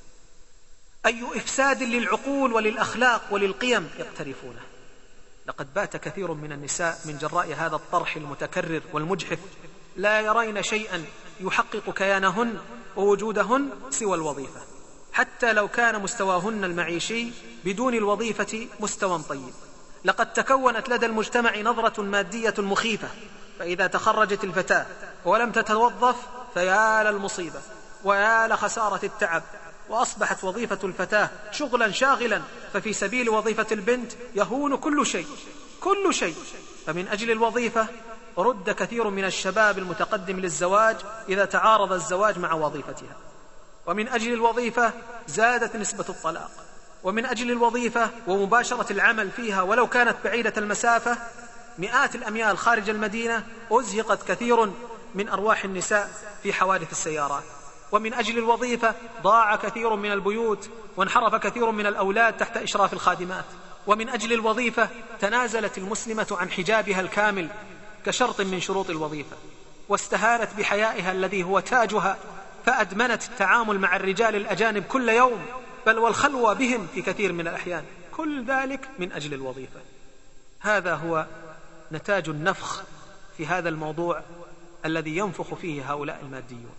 أي إفساد للعقول وللأخلاق وللقيم يقترفونه. لقد بات كثير من النساء من جراء هذا الطرح المتكرر والمجحف لا يرين شيئا يحقق كيانهن ووجودهن سوى الوظيفة، حتى لو كان مستواهن المعيشي بدون الوظيفة مستوى طيب. لقد تكونت لدى المجتمع نظرة مادية مخيفة، فإذا تخرجت الفتاة ولم تتوظف فيا للمصيبة ويا لخسارة التعب، وأصبحت وظيفة الفتاة شغلا شاغلا، ففي سبيل وظيفة البنت يهون كل شيء. فمن أجل الوظيفة رد كثير من الشباب المتقدم للزواج إذا تعارض الزواج مع وظيفتها، ومن أجل الوظيفة زادت نسبة الطلاق، ومن أجل الوظيفة ومباشرة العمل فيها ولو كانت بعيدة المسافة مئات الأميال خارج المدينة أزهقت كثير من أرواح النساء في حوادث السيارات، ومن أجل الوظيفة ضاع كثير من البيوت وانحرف كثير من الأولاد تحت إشراف الخادمات، ومن أجل الوظيفة تنازلت المسلمة عن حجابها الكامل كشرط من شروط الوظيفة، واستهانت بحيائها الذي هو تاجها، فأدمنت التعامل مع الرجال الأجانب كل يوم، بل والخلوة بهم في كثير من الأحيان، كل ذلك من أجل الوظيفة. هذا هو نتاج النفخ في هذا الموضوع الذي ينفخ فيه هؤلاء الماديون.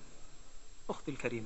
أختي الكريمة،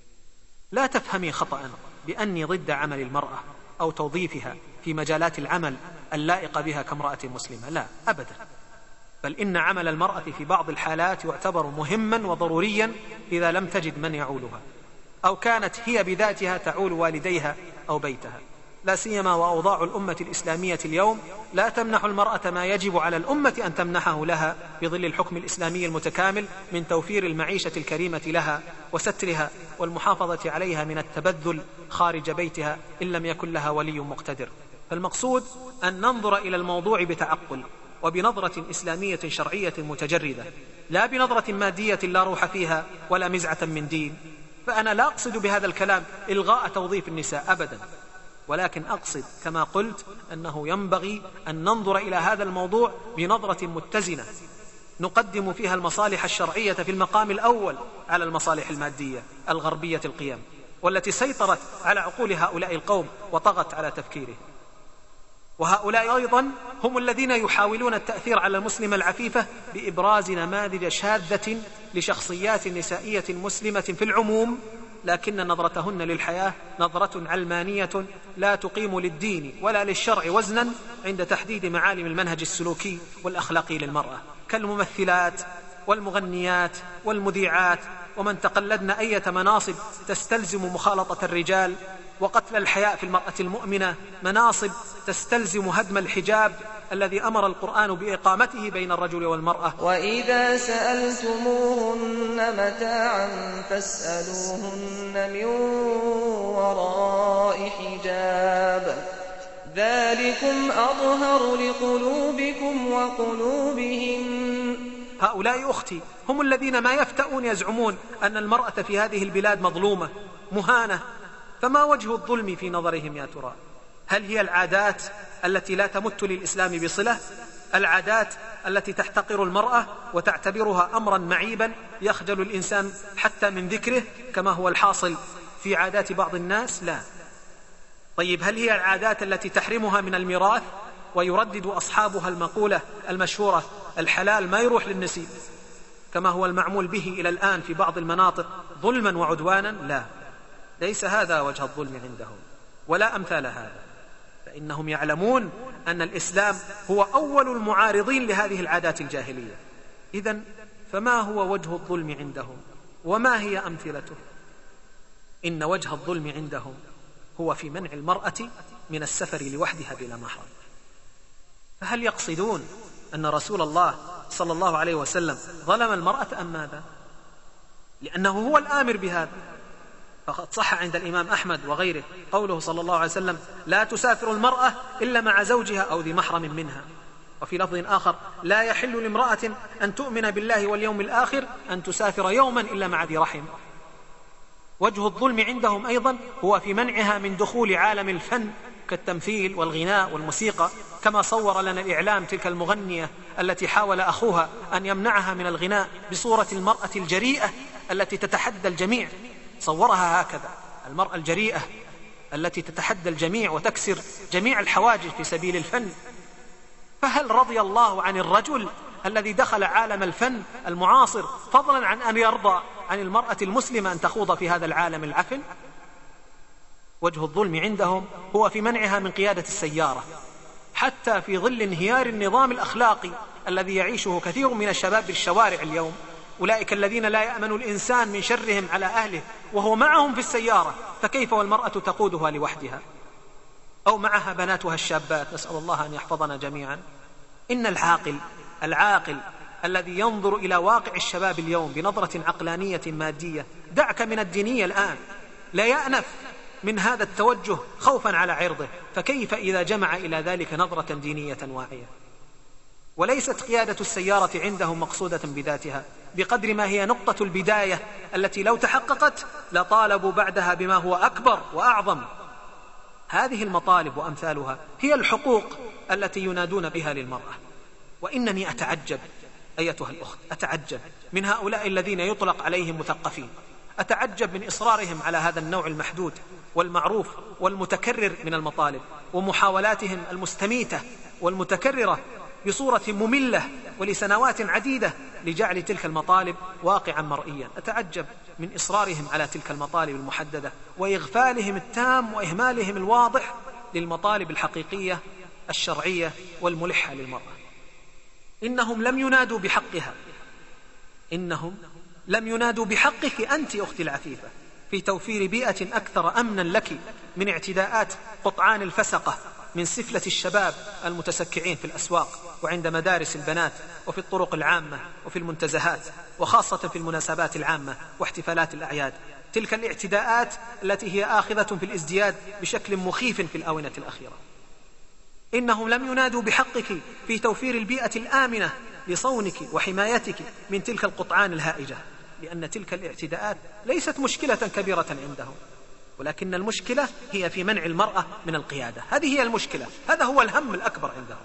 لا تفهمي خطأ بأني ضد عمل المرأة أو توظيفها في مجالات العمل اللائقة بها كامرأة مسلمة، لا أبدا، بل إن عمل المرأة في بعض الحالات يعتبر مهما وضروريا إذا لم تجد من يعولها، أو كانت هي بذاتها تعول والديها أو بيتها، لا سيما وأوضاع الأمة الإسلامية اليوم لا تمنح المرأة ما يجب على الأمة أن تمنحه لها بظل الحكم الإسلامي المتكامل من توفير المعيشة الكريمة لها وسترها والمحافظة عليها من التبذل خارج بيتها إن لم يكن لها ولي مقتدر. فالمقصود أن ننظر إلى الموضوع بتعقل وبنظرة إسلامية شرعية متجردة، لا بنظرة مادية لا روح فيها ولا مزعة من دين. فأنا لا أقصد بهذا الكلام إلغاء توظيف النساء أبدا، ولكن أقصد كما قلت أنه ينبغي أن ننظر إلى هذا الموضوع بنظرة متزنة نقدم فيها المصالح الشرعية في المقام الأول على المصالح المادية الغربية القيم، والتي سيطرت على عقول هؤلاء القوم وطغت على تفكيرهم. وهؤلاء أيضا هم الذين يحاولون التأثير على المسلمة العفيفة بإبراز نماذج شاذة لشخصيات نسائية مسلمة في العموم، لكن نظرتهن للحياة نظرة علمانية لا تقيم للدين ولا للشرع وزنا عند تحديد معالم المنهج السلوكي والأخلاقي للمرأة، كالممثلات والمغنيات والمذيعات، ومن تقلدن أية مناصب تستلزم مخالطة الرجال، وقتل الحياء في المرأة المؤمنة، مناصب تستلزم هدم الحجاب الذي أمر القرآن بإقامته بين الرجل والمرأة. وإذا سألتموهن متاعا فاسألوهن من وراء حجاب ذلكم أطهر لقلوبكم وقلوبهم. هؤلاء أختي هم الذين ما يفتؤون يزعمون أن المرأة في هذه البلاد مظلومة مهانة. فما وجه الظلم في نظرهم يا ترى؟ هل هي العادات التي لا تمت للإسلام بصلة؟ العادات التي تحتقر المرأة وتعتبرها أمرا معيبا يخجل الإنسان حتى من ذكره كما هو الحاصل في عادات بعض الناس؟ لا. طيب هل هي العادات التي تحرمها من الميراث ويردد أصحابها المقولة المشهورة الحلال ما يروح للنسيب كما هو المعمول به إلى الآن في بعض المناطق ظلما وعدوانا؟ لا، ليس هذا وجه الظلم عندهم ولا أمثال هذا، فإنهم يعلمون أن الإسلام هو أول المعارضين لهذه العادات الجاهلية. إذن فما هو وجه الظلم عندهم وما هي أمثلته؟ إن وجه الظلم عندهم هو في منع المرأة من السفر لوحدها بلا محرم. فهل يقصدون أن رسول الله صلى الله عليه وسلم ظلم المرأة أم ماذا؟ لأنه هو الآمر بهذا، فقد صح عند الإمام أحمد وغيره قوله صلى الله عليه وسلم: لا تسافر المرأة إلا مع زوجها أو ذي محرم منها. وفي لفظ آخر: لا يحل لامرأة أن تؤمن بالله واليوم الآخر أن تسافر يوما إلا مع ذي رحم. وجه الظلم عندهم أيضا هو في منعها من دخول عالم الفن كالتمثيل والغناء والموسيقى، كما صور لنا الإعلام تلك المغنية التي حاول أخوها أن يمنعها من الغناء بصورة المرأة الجريئة التي تتحدى الجميع، صورها هكذا: المرأة الجريئة التي تتحدى الجميع وتكسر جميع الحواجز في سبيل الفن. فهل رضي الله عن الرجل الذي دخل عالم الفن المعاصر فضلا عن أن يرضى عن المرأة المسلمة أن تخوض في هذا العالم العفن؟ وجه الظلم عندهم هو في منعها من قيادة السيارة، حتى في ظل انهيار النظام الأخلاقي الذي يعيشه كثير من الشباب بالشوارع اليوم، أولئك الذين لا يأمن الإنسان من شرهم على أهله وهو معهم في السيارة، فكيف والمرأة تقودها لوحدها أو معها بناتها الشابات، نسأل الله أن يحفظنا جميعا. إن العاقل الذي ينظر إلى واقع الشباب اليوم بنظرة عقلانية مادية، دعك من الدينية الآن، لا يأنف من هذا التوجه خوفا على عرضه، فكيف إذا جمع إلى ذلك نظرة دينية واعية؟ وليست قيادة السيارة عندهم مقصودة بذاتها بقدر ما هي نقطة البداية التي لو تحققت لطالبوا بعدها بما هو أكبر وأعظم. هذه المطالب وأمثالها هي الحقوق التي ينادون بها للمرأة. وإنني أتعجب أيتها الأخت، أتعجب من هؤلاء الذين يطلق عليهم مثقفين، أتعجب من إصرارهم على هذا النوع المحدود والمعروف والمتكرر من المطالب، ومحاولاتهم المستميتة والمتكررة بصورة مملة ولسنوات عديدة لجعل تلك المطالب واقعا مرئيا. أتعجب من إصرارهم على تلك المطالب المحددة وإغفالهم التام وإهمالهم الواضح للمطالب الحقيقية الشرعية والملحة للمرأة. إنهم لم ينادوا بحقها، إنهم لم ينادوا بحقك أنت أختي العفيفة في توفير بيئة أكثر أمنا لك من اعتداءات قطعان الفسقة من سفلة الشباب المتسكعين في الأسواق وعند مدارس البنات وفي الطرق العامة وفي المنتزهات، وخاصة في المناسبات العامة واحتفالات الأعياد. تلك الاعتداءات التي هي آخذة في الازدياد بشكل مخيف في الآونة الأخيرة. إنهم لم ينادوا بحقك في توفير البيئة الآمنة لصونك وحمايتك من تلك القطعان الهائجة، لأن تلك الاعتداءات ليست مشكلة كبيرة عندهم، ولكن المشكلة هي في منع المرأة من القيادة. هذه هي المشكلة، هذا هو الهم الأكبر عندهم.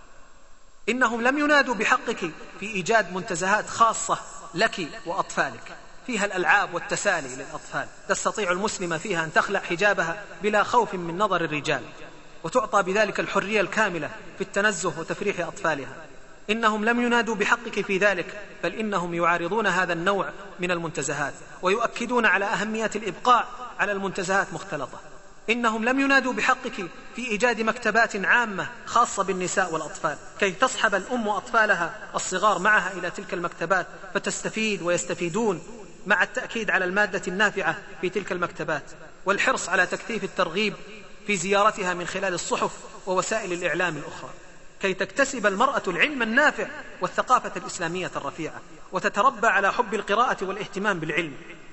إنهم لم ينادوا بحقك في إيجاد منتزهات خاصة لك وأطفالك فيها الألعاب والتسالي للأطفال، تستطيع المسلمة فيها أن تخلع حجابها بلا خوف من نظر الرجال، وتعطى بذلك الحرية الكاملة في التنزه وتفريح أطفالها. إنهم لم ينادوا بحقك في ذلك، بل إنهم يعارضون هذا النوع من المنتزهات ويؤكدون على أهمية الإبقاء على المنتزهات مختلطة. إنهم لم ينادوا بحقك في إيجاد مكتبات عامة خاصة بالنساء والأطفال كي تصحب الأم أطفالها الصغار معها إلى تلك المكتبات فتستفيد ويستفيدون، مع التأكيد على المادة النافعة في تلك المكتبات والحرص على تكثيف الترغيب في زيارتها من خلال الصحف ووسائل الإعلام الأخرى، كي تكتسب المرأة العلم النافع والثقافة الإسلامية الرفيعة وتتربى على حب القراءة والاهتمام بالعلم،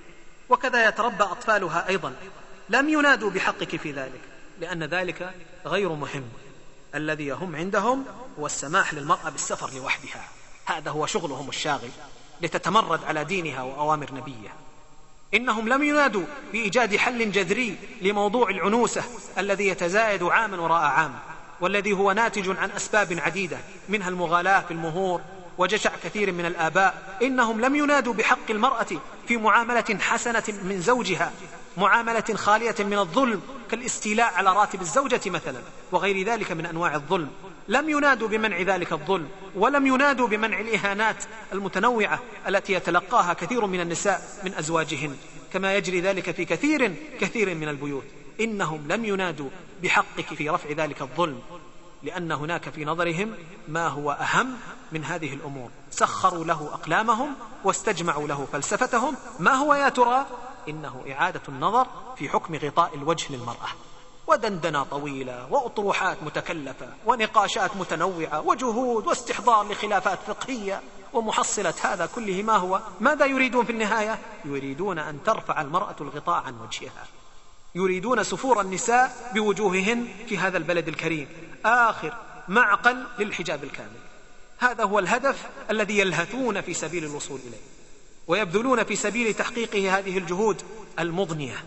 وكذا يتربى أطفالها أيضا. لم ينادوا بحقك في ذلك لأن ذلك غير مهم. الذي يهم عندهم هو السماح للمرأة بالسفر لوحدها، هذا هو شغلهم الشاغل لتتمرد على دينها وأوامر نبيها. إنهم لم ينادوا بإيجاد حل جذري لموضوع العنوسة الذي يتزايد عاما وراء عام، والذي هو ناتج عن أسباب عديدة منها المغالاة في المهور وجشع كثير من الآباء. إنهم لم ينادوا بحق المرأة في معاملة حسنة من زوجها، معاملة خالية من الظلم كالاستيلاء على راتب الزوجة مثلا وغير ذلك من أنواع الظلم. لم ينادوا بمنع ذلك الظلم، ولم ينادوا بمنع الإهانات المتنوعة التي يتلقاها كثير من النساء من أزواجهن كما يجري ذلك في كثير من البيوت. إنهم لم ينادوا بحقك في رفع ذلك الظلم، لأن هناك في نظرهم ما هو أهم من هذه الأمور. سخروا له أقلامهم واستجمعوا له فلسفتهم. ما هو يا ترى؟ إنه إعادة النظر في حكم غطاء الوجه للمرأة، ودندنة طويلة وأطروحات متكلفة ونقاشات متنوعة وجهود واستحضار لخلافات فقهية. ومحصلة هذا كله ما هو؟ ماذا يريدون في النهاية؟ يريدون أن ترفع المرأة الغطاء عن وجهها، يريدون سفور النساء بوجوههن في هذا البلد الكريم، آخر معقل للحجاب الكامل. هذا هو الهدف الذي يلهثون في سبيل الوصول إليه، ويبذلون في سبيل تحقيقه هذه الجهود المضنية.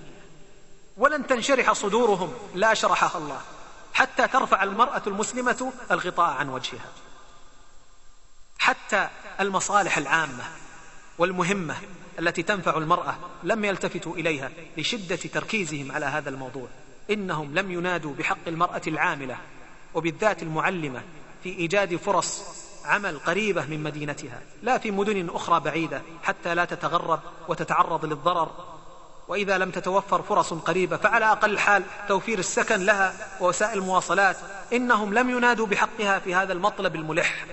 ولن تنشرح صدورهم، لا شرحها الله، حتى ترفع المرأة المسلمة الغطاء عن وجهها. حتى المصالح العامة والمهمة التي تنفع المرأة لم يلتفتوا إليها لشدة تركيزهم على هذا الموضوع. إنهم لم ينادوا بحق المرأة العاملة وبالذات المعلمة في إيجاد فرص عمل قريبة من مدينتها، لا في مدن أخرى بعيدة حتى لا تتغرب وتتعرض للضرر وإذا لم تتوفر فرص قريبة فعلى أقل حال توفير السكن لها ووسائل المواصلات. إنهم لم ينادوا بحقها في هذا المطلب الملح،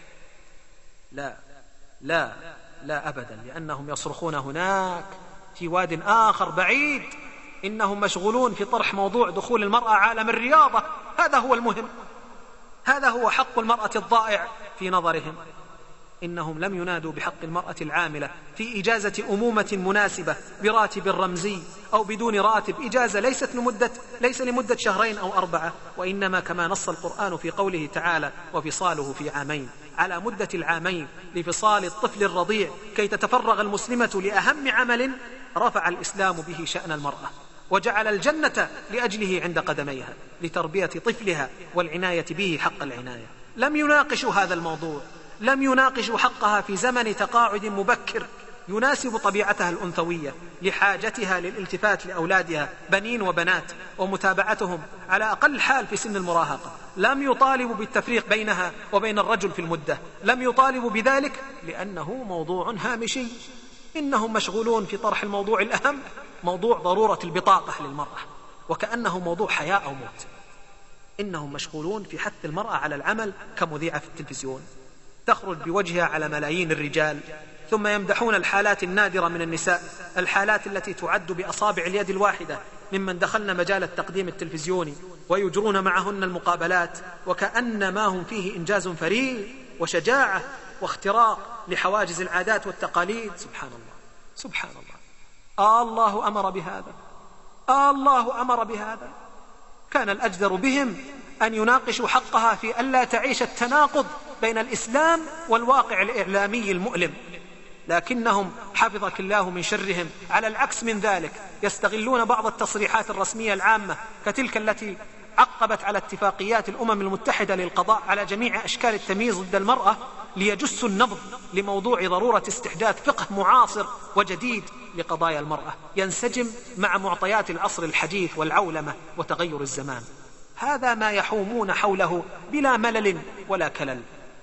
لا لا لا أبدا، لأنهم يصرخون هناك في واد آخر بعيد. إنهم مشغولون في طرح موضوع دخول المرأة عالم الرياضة، هذا هو المهم، هذا هو حق المرأة الضائع في نظرهم. إنهم لم ينادوا بحق المرأة العاملة في إجازة أمومة مناسبة براتب رمزي أو بدون راتب، إجازة ليس لمدة 2 أو 4، وإنما كما نص القرآن في قوله تعالى وفصاله في 2 عام، على مدة 2 عام لفصال الطفل الرضيع كي تتفرغ المسلمة لأهم عمل رفع الإسلام به شأن المرأة، وجعل الجنة لأجله عند قدميها لتربية طفلها والعناية به حق العناية. لم يناقشوا هذا الموضوع، لم يناقشوا حقها في زمن تقاعد مبكر يناسب طبيعتها الأنثوية لحاجتها للالتفات لأولادها بنين وبنات ومتابعتهم على أقل حال في سن المراهقة. لم يطالبوا بالتفريق بينها وبين الرجل في المدة، لم يطالبوا بذلك لأنه موضوع هامشي. إنهم مشغولون في طرح الموضوع الأهم، موضوع ضرورة البطاقة للمرأة، وكأنه موضوع حياة أو موت. إنهم مشغولون في حث المرأة على العمل كمذيعة في التلفزيون تخرج بوجهها على ملايين الرجال، ثم يمدحون الحالات النادرة من النساء، الحالات التي تعد بأصابع اليد الواحدة ممن دخلن مجال التقديم التلفزيوني، ويجرون معهن المقابلات وكأن ما هم فيه إنجاز فريد وشجاعة واختراق لحواجز العادات والتقاليد. سبحان الله سبحان الله. الله أمر بهذا، الله أمر بهذا. كان الأجدر بهم أن يناقشوا حقها في ألا تعيش التناقض بين الإسلام والواقع الإعلامي المؤلم، لكنهم حفظك الله من شرهم على العكس من ذلك يستغلون بعض التصريحات الرسمية العامة كتلك التي عقبت على اتفاقيات الأمم المتحدة للقضاء على جميع أشكال التمييز ضد المرأة ليجسوا النبض لموضوع ضرورة استحداث فقه معاصر وجديد لقضايا المرأة ينسجم مع معطيات العصر الحديث والعولمة وتغير الزمان. هذا ما يحومون حوله بلا ملل ولا كلل.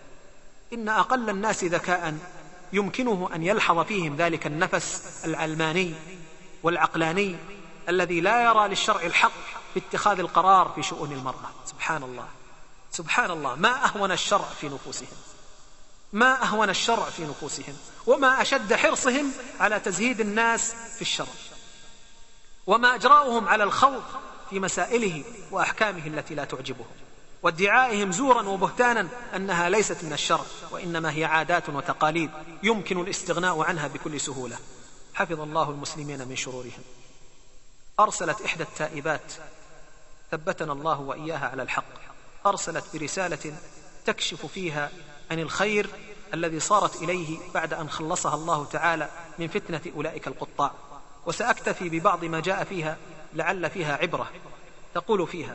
إن أقل الناس ذكاء يمكنه أن يلحظ فيهم ذلك النفس العلماني والعقلاني الذي لا يرى للشرع الحق في اتخاذ القرار في شؤون المرأة. سبحان الله سبحان الله. ما أهون الشرع في نفوسهم، ما أهون الشرع في نفوسهم، وما أشد حرصهم على تزهيد الناس في الشرع، وما أجراؤهم على الخوض في مسائله وأحكامه التي لا تعجبهم، وادعائهم زورا وبهتانا أنها ليست من الشرع وإنما هي عادات وتقاليد يمكن الاستغناء عنها بكل سهولة. حفظ الله المسلمين من شرورهم. أرسلت إحدى التائبات ثبتنا الله وإياها على الحق، أرسلت برسالة تكشف فيها عن الخير الذي صارت إليه بعد أن خلصها الله تعالى من فتنة أولئك القطاع، وسأكتفي ببعض ما جاء فيها لعل فيها عبرة. تقول فيها: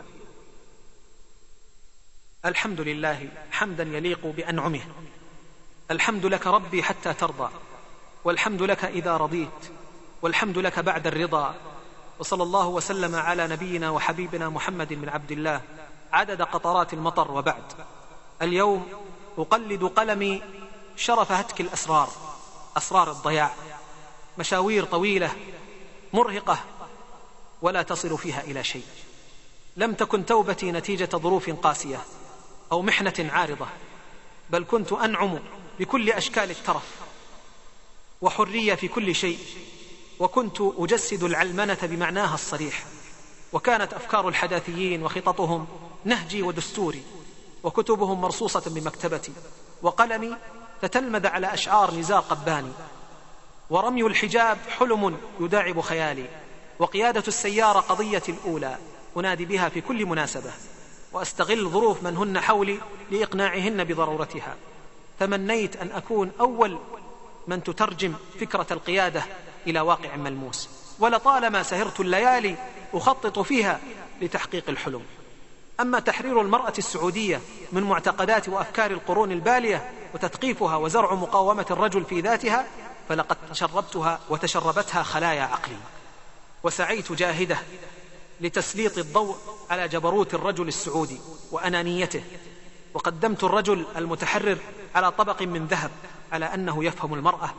الحمد لله حمدا يليق بأنعمه، الحمد لك ربي حتى ترضى، والحمد لك إذا رضيت، والحمد لك بعد الرضا. وصلى الله وسلم على نبينا وحبيبنا محمد بن عبد الله عدد قطرات المطر. وبعد، اليوم أقلد قلمي شرف هتك الأسرار، أسرار الضياع، مشاوير طويلة مرهقة ولا تصل فيها إلى شيء. لم تكن توبتي نتيجة ظروف قاسية أو محنة عارضة، بل كنت أنعم بكل أشكال الترف وحرية في كل شيء، وكنت أجسد العلمنة بمعناها الصريح، وكانت أفكار الحداثيين وخططهم نهجي ودستوري، وكتبهم مرصوصة بمكتبتي، وقلمي تتلمذ على أشعار نزار قباني، ورمي الحجاب حلم يداعب خيالي، وقيادة السيارة قضيتي الأولى أنادي بها في كل مناسبة، وأستغل ظروف من هن حولي لإقناعهن بضرورتها. تمنيت أن أكون أول من تترجم فكرة القيادة إلى واقع ملموس، ولطالما سهرت الليالي أخطط فيها لتحقيق الحلم. أما تحرير المرأة السعودية من معتقدات وأفكار القرون البالية وتثقيفها وزرع مقاومة الرجل في ذاتها، فلقد تشربتها وتشربتها خلايا عقلي، وسعيت جاهدة لتسليط الضوء على جبروت الرجل السعودي وأنانيته، وقدمت الرجل المتحرر على طبق من ذهب على أنه يفهم المرأة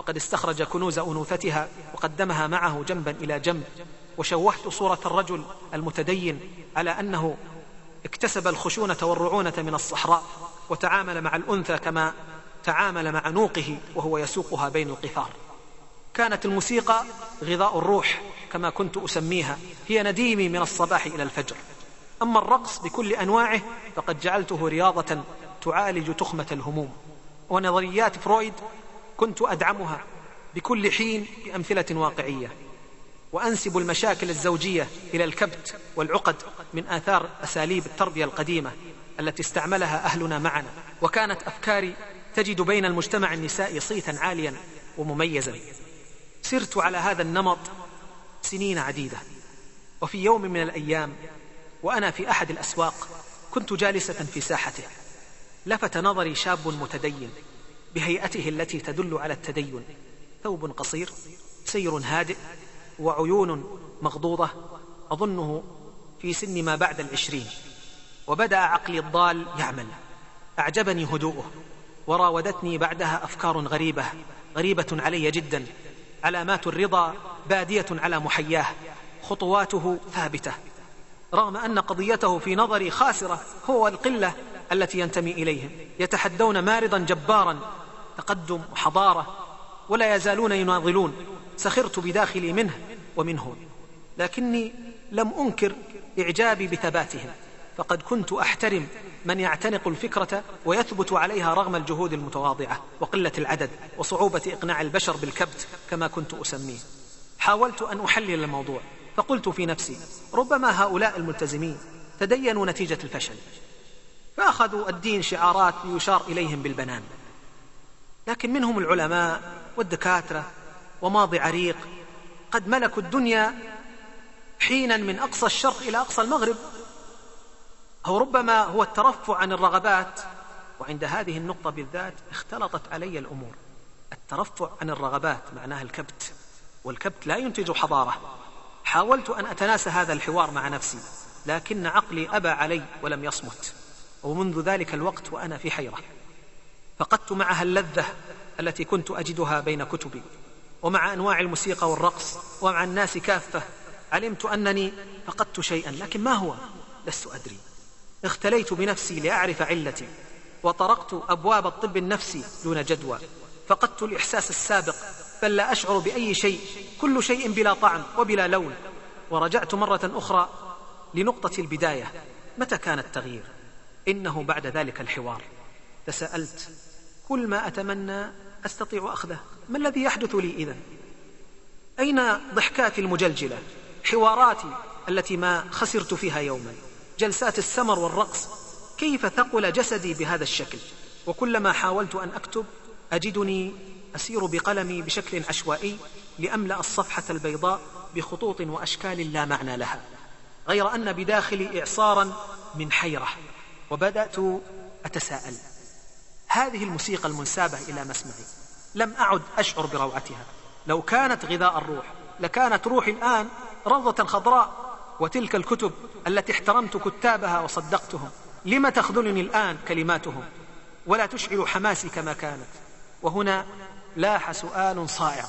وقد استخرج كنوز أنوثتها وقدمها معه جنبا إلى جنب، وشوهت صورة الرجل المتدين على أنه اكتسب الخشونة والرعونة من الصحراء، وتعامل مع الأنثى كما تعامل مع نوقه وهو يسوقها بين القفار. كانت الموسيقى غذاء الروح كما كنت أسميها، هي نديمي من الصباح إلى الفجر. أما الرقص بكل أنواعه فقد جعلته رياضة تعالج تخمة الهموم. ونظريات فرويد كنت أدعمها بكل حين بأمثلة واقعية، وأنسب المشاكل الزوجية إلى الكبت والعقد من آثار أساليب التربية القديمة التي استعملها أهلنا معنا. وكانت أفكاري تجد بين المجتمع النسائي صيتا عاليا ومميزا. سرت على هذا النمط سنين عديدة. وفي يوم من الأيام وأنا في أحد الأسواق كنت جالسة في ساحته، لفت نظري شاب متدين بهيئته التي تدل على التدين، ثوب قصير، سير هادئ، وعيون مغضوضة، أظنه في سن ما بعد 20. وبدأ عقلي الضال يعمل. أعجبني هدوءه، وراودتني بعدها أفكار غريبة علي جدا. علامات الرضا بادية على محياه، خطواته ثابتة، رغم أن قضيته في نظري خاسرة، هو القلة التي ينتمي إليهم. يتحدون ماردا جبارا، تقدم وحضارة، ولا يزالون يناضلون. سخرت بداخلي منه ومنه، لكني لم أنكر إعجابي بثباتهم، فقد كنت أحترم من يعتنق الفكرة ويثبت عليها رغم الجهود المتواضعة وقلة العدد وصعوبة إقناع البشر بالكبت كما كنت أسميه. حاولت أن أحلل الموضوع، فقلت في نفسي ربما هؤلاء الملتزمين تدينوا نتيجة الفشل، فأخذوا الدين شعارات ليشار إليهم بالبنان، لكن منهم العلماء والدكاترة وماضي عريق قد ملكوا الدنيا حينا من أقصى الشرق إلى أقصى المغرب. أو ربما هو الترفع عن الرغبات. وعند هذه النقطة بالذات اختلطت علي الأمور. الترفع عن الرغبات معناها الكبت، والكبت لا ينتج حضارة. حاولت أن أتناسى هذا الحوار مع نفسي، لكن عقلي أبى علي ولم يصمت. ومنذ ذلك الوقت وأنا في حيرة. فقدت معها اللذة التي كنت أجدها بين كتبي، ومع أنواع الموسيقى والرقص، ومع الناس كافة. علمت أنني فقدت شيئا، لكن ما هو؟ لست أدري. اختليت بنفسي لأعرف علتي، وطرقت أبواب الطب النفسي دون جدوى. فقدت الإحساس السابق، بل لا أشعر بأي شيء، كل شيء بلا طعم وبلا لون. ورجعت مرة أخرى لنقطة البداية. متى كان التغيير؟ إنه بعد ذلك الحوار. تساءلت، كل ما أتمنى أستطيع أخذه، ما الذي يحدث لي إذن؟ أين ضحكاتي المجلجلة، حواراتي التي ما خسرت فيها يوما، جلسات السمر والرقص؟ كيف ثقل جسدي بهذا الشكل؟ وكلما حاولت أن أكتب أجدني أسير بقلمي بشكل عشوائي لأملأ الصفحة البيضاء بخطوط وأشكال لا معنى لها، غير أن بداخلي إعصارا من حيرة. وبدأت أتساءل، هذه الموسيقى المنسابة إلى مسمعي لم أعد أشعر بروعتها. لو كانت غذاء الروح لكانت روحي الآن روضة خضراء. وتلك الكتب التي احترمت كتابها وصدقتهم، لم تخذلني الآن كلماتهم ولا تشعل حماسي كما كانت؟ وهنا لاح سؤال صائع،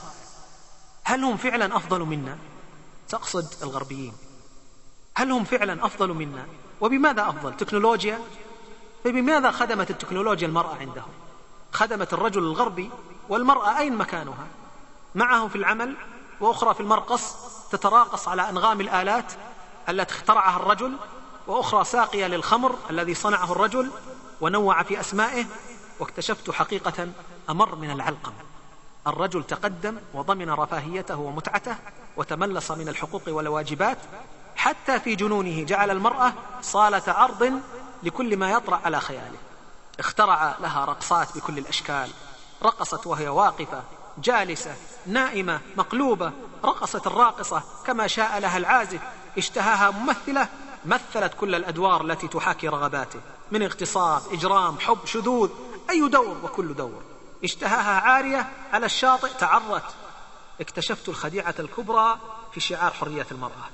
هل هم فعلا أفضل منا؟ تقصد الغربيين. هل هم فعلا أفضل منا؟ وبماذا أفضل؟ تكنولوجيا؟ فبماذا خدمت التكنولوجيا المرأة عندهم؟ خدمت الرجل الغربي، والمرأة أين مكانها؟ معه في العمل، وأخرى في المرقص تتراقص على أنغام الآلات التي اخترعها الرجل، وأخرى ساقية للخمر الذي صنعه الرجل ونوع في أسمائه. واكتشفت حقيقة أمر من العلقم. الرجل تقدم وضمن رفاهيته ومتعته، وتملص من الحقوق والواجبات، حتى في جنونه جعل المرأة صالة عرض لكل ما يطرأ على خياله. اخترع لها رقصات بكل الأشكال، رقصت وهي واقفة، جالسة، نائمة، مقلوبة. رقصت الراقصة كما شاء لها العازف. اشتهاها ممثلة، مثلت كل الأدوار التي تحاكي رغباته، من اغتصاب، إجرام، حب، شذوذ، أي دور وكل دور. اشتهاها عارية على الشاطئ، تعرت. اكتشفت الخديعة الكبرى في شعار حرية المرأة.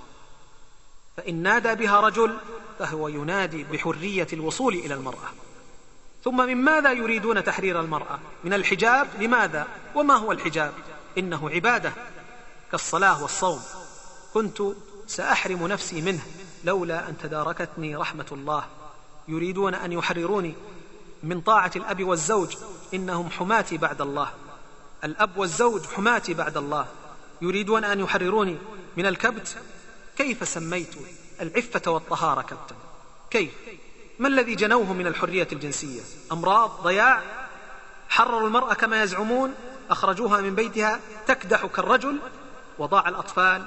فإن نادى بها رجل فهو ينادي بحرية الوصول إلى المرأة. ثم من ماذا يريدون تحرير المرأة؟ من الحجاب. لماذا؟ وما هو الحجاب؟ إنه عبادة كالصلاة والصوم، كنت سأحرم نفسي منه لولا أن تداركتني رحمة الله. يريدون أن يحرروني من طاعة الأب والزوج، إنهم حماتي بعد الله، الأب والزوج حماتي بعد الله. يريدون أن يحرروني من الكبت. كيف سميت العفة والطهارة كبتا؟ كيف؟ ما الذي جنوه من الحرية الجنسية؟ أمراض؟ ضياع؟ حرروا المرأة كما يزعمون، أخرجوها من بيتها تكدح كالرجل وضاع الأطفال.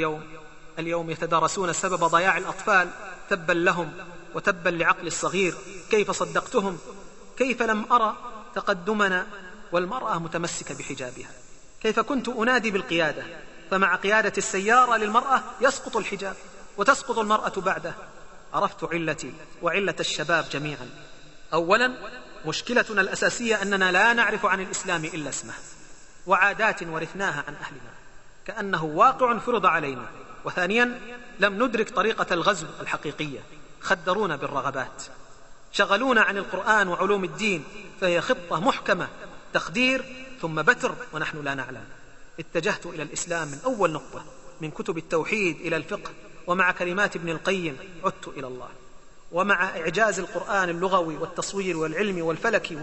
واليوم يتدارسون سبب ضياع الأطفال. تبا لهم وتبا لعقل الصغير، كيف صدقتهم؟ كيف لم أرى تقدمنا والمرأة متمسكة بحجابها؟ كيف كنت أنادي بالقيادة، فمع قيادة السيارة للمرأة يسقط الحجاب وتسقط المرأة بعده. عرفت علتي وعلة الشباب جميعا. أولا، مشكلتنا الأساسية أننا لا نعرف عن الإسلام إلا اسمه وعادات ورثناها عن أهلنا كأنه واقع فرض علينا. وثانيا، لم ندرك طريقة الغزو الحقيقية، خدرونا بالرغبات، شغلونا عن القرآن وعلوم الدين، فهي خطة محكمة، تخدير ثم بتر ونحن لا نعلم. اتجهت إلى الإسلام من أول نقطة، من التوحيد إلى الفقه، ومع كلمات ابن القيم عدت إلى الله، ومع إعجاز القرآن اللغوي والتصوير والعلم والفلك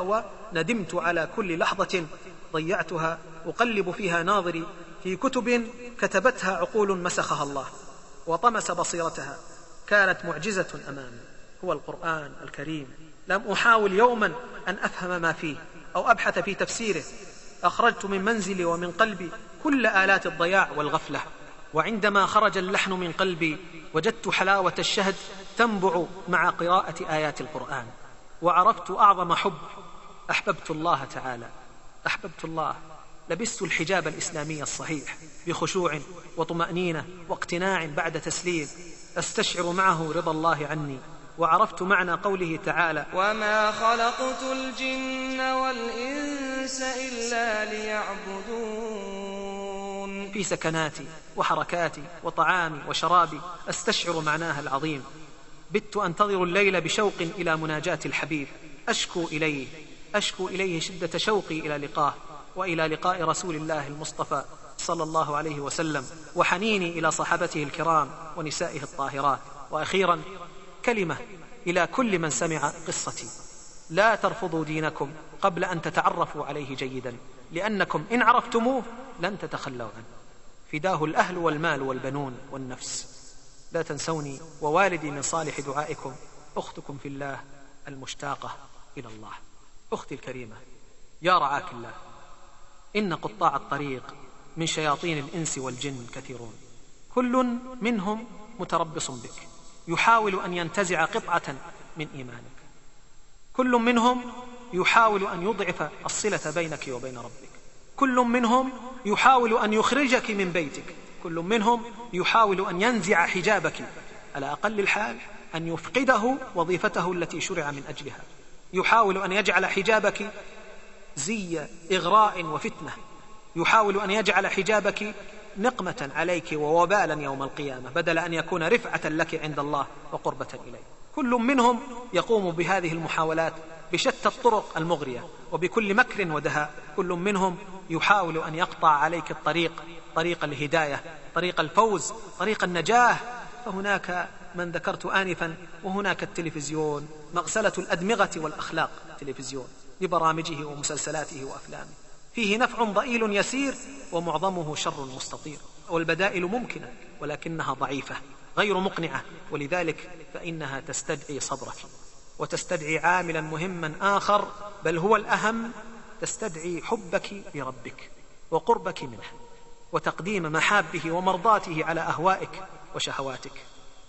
ندمت على كل لحظة ضيعتها أقلب فيها ناظري في كتب كتبتها عقول مسخها الله وطمس بصيرتها. كانت معجزة أمامي، هو القرآن الكريم. لم أحاول يوما أن أفهم ما فيه أو أبحث في تفسيره. أخرجت من منزلي ومن قلبي كل آلات الضياع والغفلة، وعندما خرج اللحن من قلبي وجدت حلاوة الشهد تنبع مع قراءة آيات القرآن، وعرفت أعظم حب. أحببت الله تعالى، أحببت الله. لبست الحجاب الإسلامي الصحيح بخشوع وطمأنينة واقتناع بعد تسليم، أستشعر معه رضا الله عني. وعرفت معنى قوله تعالى: وما خلقت الجن والإنس إلا ليعبدون. في سكناتي وحركاتي وطعامي وشرابي أستشعر معناها العظيم. بت أنتظر الليل بشوق إلى مناجاة الحبيب، أشكو إليه شدة شوقي إلى لقاه وإلى لقاء رسول الله المصطفى صلى الله عليه وسلم، وحنيني إلى صحابته الكرام ونسائه الطاهرات. وأخيرا، كلمة إلى كل من سمع قصتي: لا ترفضوا دينكم قبل أن تتعرفوا عليه جيدا، لأنكم إن عرفتموه لن تتخلوا عنه. فداه الأهل والمال والبنون والنفس. لا تنسوني ووالدي من صالح دعائكم، أختكم في الله المشتاقة إلى الله. أختي الكريمة، يا رعاك الله، إن قطاع الطريق من شياطين الإنس والجن كثيرون، كل منهم متربص بك، يحاول أن ينتزع قطعة من إيمانك. كل منهم يحاول أن يضعف الصلة بينك وبين ربك. كل منهم يحاول أن يخرجك من بيتك. كل منهم يحاول أن ينزع حجابك، على أقل الحال أن يفقده وظيفته التي شرع من أجلها. يحاول أن يجعل حجابك زي إغراء وفتنة، يحاول أن يجعل حجابك نقمة عليك ووبالا يوم القيامة، بدل أن يكون رفعة لك عند الله وقربة إليه. كل منهم يقوم بهذه المحاولات بشتى الطرق المغرية وبكل مكر ودهاء. كل منهم يحاول أن يقطع عليك الطريق، طريق الهداية، طريق الفوز، طريق النجاة. فهناك من ذكرت آنفا، وهناك التلفزيون، مغسلة الأدمغة والأخلاق. التلفزيون ببرامجه ومسلسلاته وأفلامه فيه نفع ضئيل يسير ومعظمه شر مستطير، والبدائل ممكنة ولكنها ضعيفة غير مقنعة، ولذلك فإنها تستدعي صبرك وتستدعي عاملا مهما آخر، بل هو الأهم، تستدعي حبك لربك وقربك منه وتقديم محابه ومرضاته على أهوائك وشهواتك.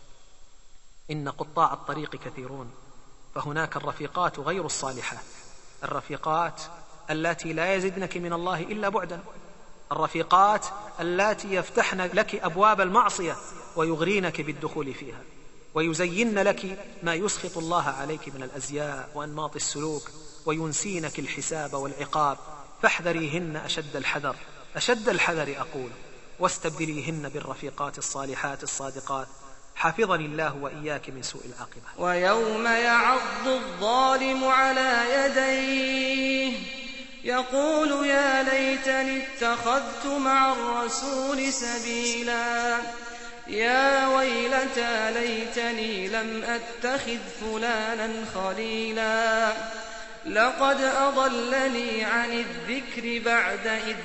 إن قطاع الطريق كثيرون، فهناك الرفيقات غير الصالحات، الرفيقات اللاتي لا يزدنك من الله إلا بعدا، الرفيقات اللاتي يفتحن لك أبواب المعصية ويغرينك بالدخول فيها، ويزين لك ما يسخط الله عليك من الأزياء وأنماط السلوك، وينسينك الحساب والعقاب. فاحذريهن أشد الحذر، أشد الحذر أقول، واستبدليهن بالرفيقات الصالحات الصادقات حافظني الله وإياك من سوء العاقبة. ويوم يعض الظالم على يديه يقول يا ليتني اتخذت مع الرسول سبيلا يا ويلتى ليتني لم أتخذ فلانا خليلا لقد أضلني عن الذكر بعد إذ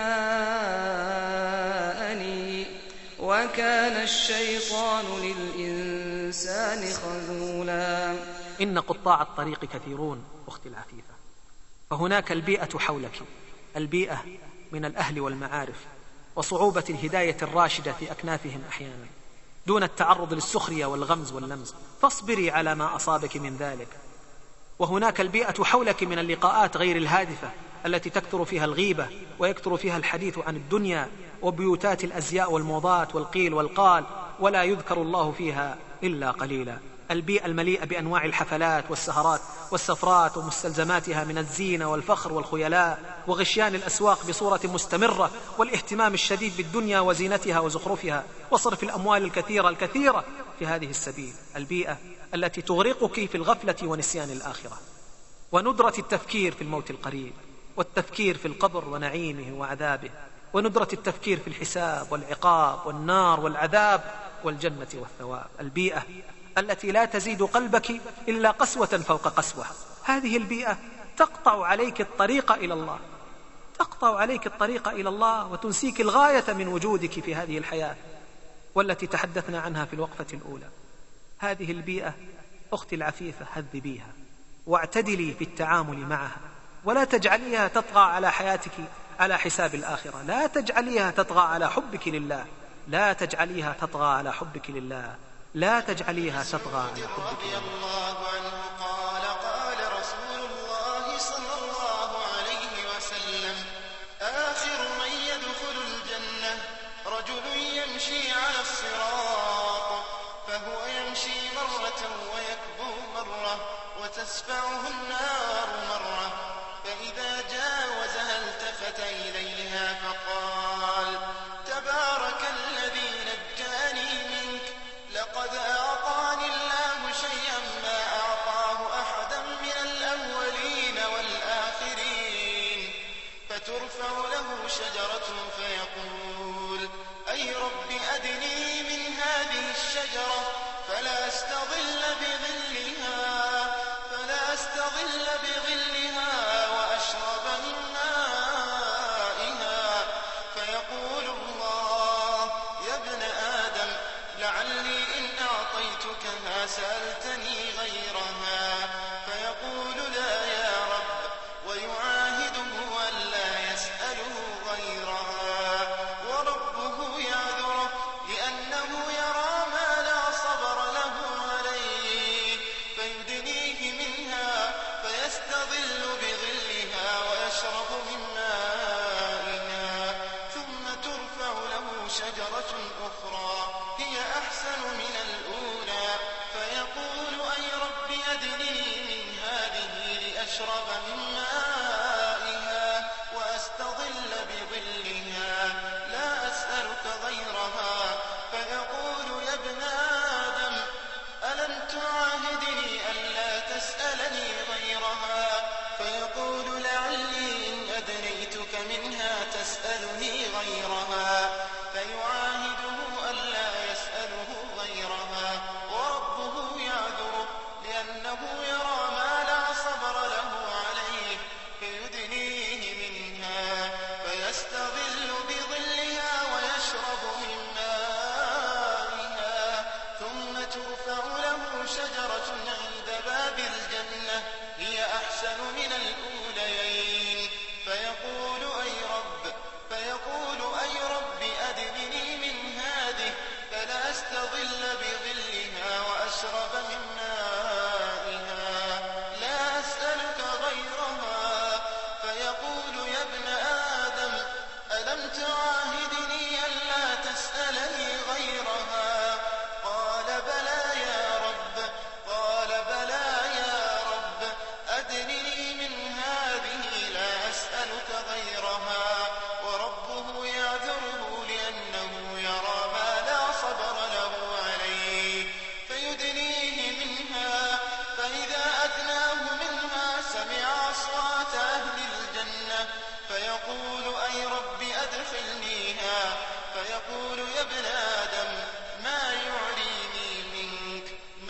جاءني وكان الشيطان للإنسان خذولا. إن قطاع الطريق كثيرون أختي العفيفة، فهناك البيئة حولك، البيئة من الأهل والمعارف، وصعوبة الهداية الراشدة في أكنافهم أحيانا دون التعرض للسخرية والغمز واللمز، فاصبري على ما أصابك من ذلك. وهناك البيئة حولك من اللقاءات غير الهادفة التي تكثر فيها الغيبة ويكثر فيها الحديث عن الدنيا وبيوتات الأزياء والموضات والقيل والقال، ولا يذكر الله فيها إلا قليلا. البيئة المليئة بأنواع الحفلات والسهرات والسفرات ومستلزماتها من الزينة والفخر والخيلاء وغشيان الأسواق بصورة مستمرة والاهتمام الشديد بالدنيا وزينتها وزخرفها وصرف الأموال الكثيرة في هذه السبيل. البيئة التي تغرقك في الغفلة ونسيان الآخرة وندرة التفكير في الموت القريب والتفكير في القبر ونعيمه وعذابه وندرة التفكير في الحساب والعقاب والنار والعذاب والجنة والثواب. البيئة التي لا تزيد قلبك إلا قسوة فوق قسوة. هذه البيئة تقطع عليك الطريق إلى الله، تقطع عليك الطريق إلى الله وتنسيك الغاية من وجودك في هذه الحياة والتي تحدثنا عنها في الوقفة الأولى. هذه البيئة أختي العفيفة هذبيها واعتدلي في التعامل معها، ولا تجعليها تطغى على حياتك على حساب الآخرة، لا تجعليها تطغى على حبك لله، لا تجعليها تطغى على حبك لله، لا تجعليها تطغى على حبك رضي لله. الله عنه قال قال رسول الله صلى الله عليه وسلم آخر من يدخل الجنة رجل يمشي على الصراط فهو يمشي مرة ويكبو مرة وتسفعه النار مرة، فإذا جاوزها التفت إليها فقال تبارك الذي نجاني منك لقد أعطاني الله شيئا ما أعطاه أحدا من الأولين والآخرين، فترفع له شجرة فيقول أي رب أدني من هذه الشجرة فلا أستظل بظلها وأشرب من مائها، فيقول الله يا ابن آدم لعلي إن أعطيتكها سألتني غيرها، فيقول لا يا رب ويعاهده ألا يسأله غيرها، وربه يعذره لأنه يرى ما لا صبر له عليه، فيدنيه منها فيستظل بظلها ويشرب من مائها، ثم ترفع له شجرة أخرى هي أحسن من الأولى، فيقول أي رب أدني من هذه لأشرب من مائها وأستظل بظلها لا أسألك غيرها، فيقول يا ابن آدم ألم تعاهدني ألا تسألني غيرها، فيقول لعلي إن أدنيتك منها تسألني غيرها، فيعاهده ألا يسأله غيرها، وربه يعذره لأنه يرى ما لا صبر له عليه، فيقول يا ابن آدم ما يعريني منك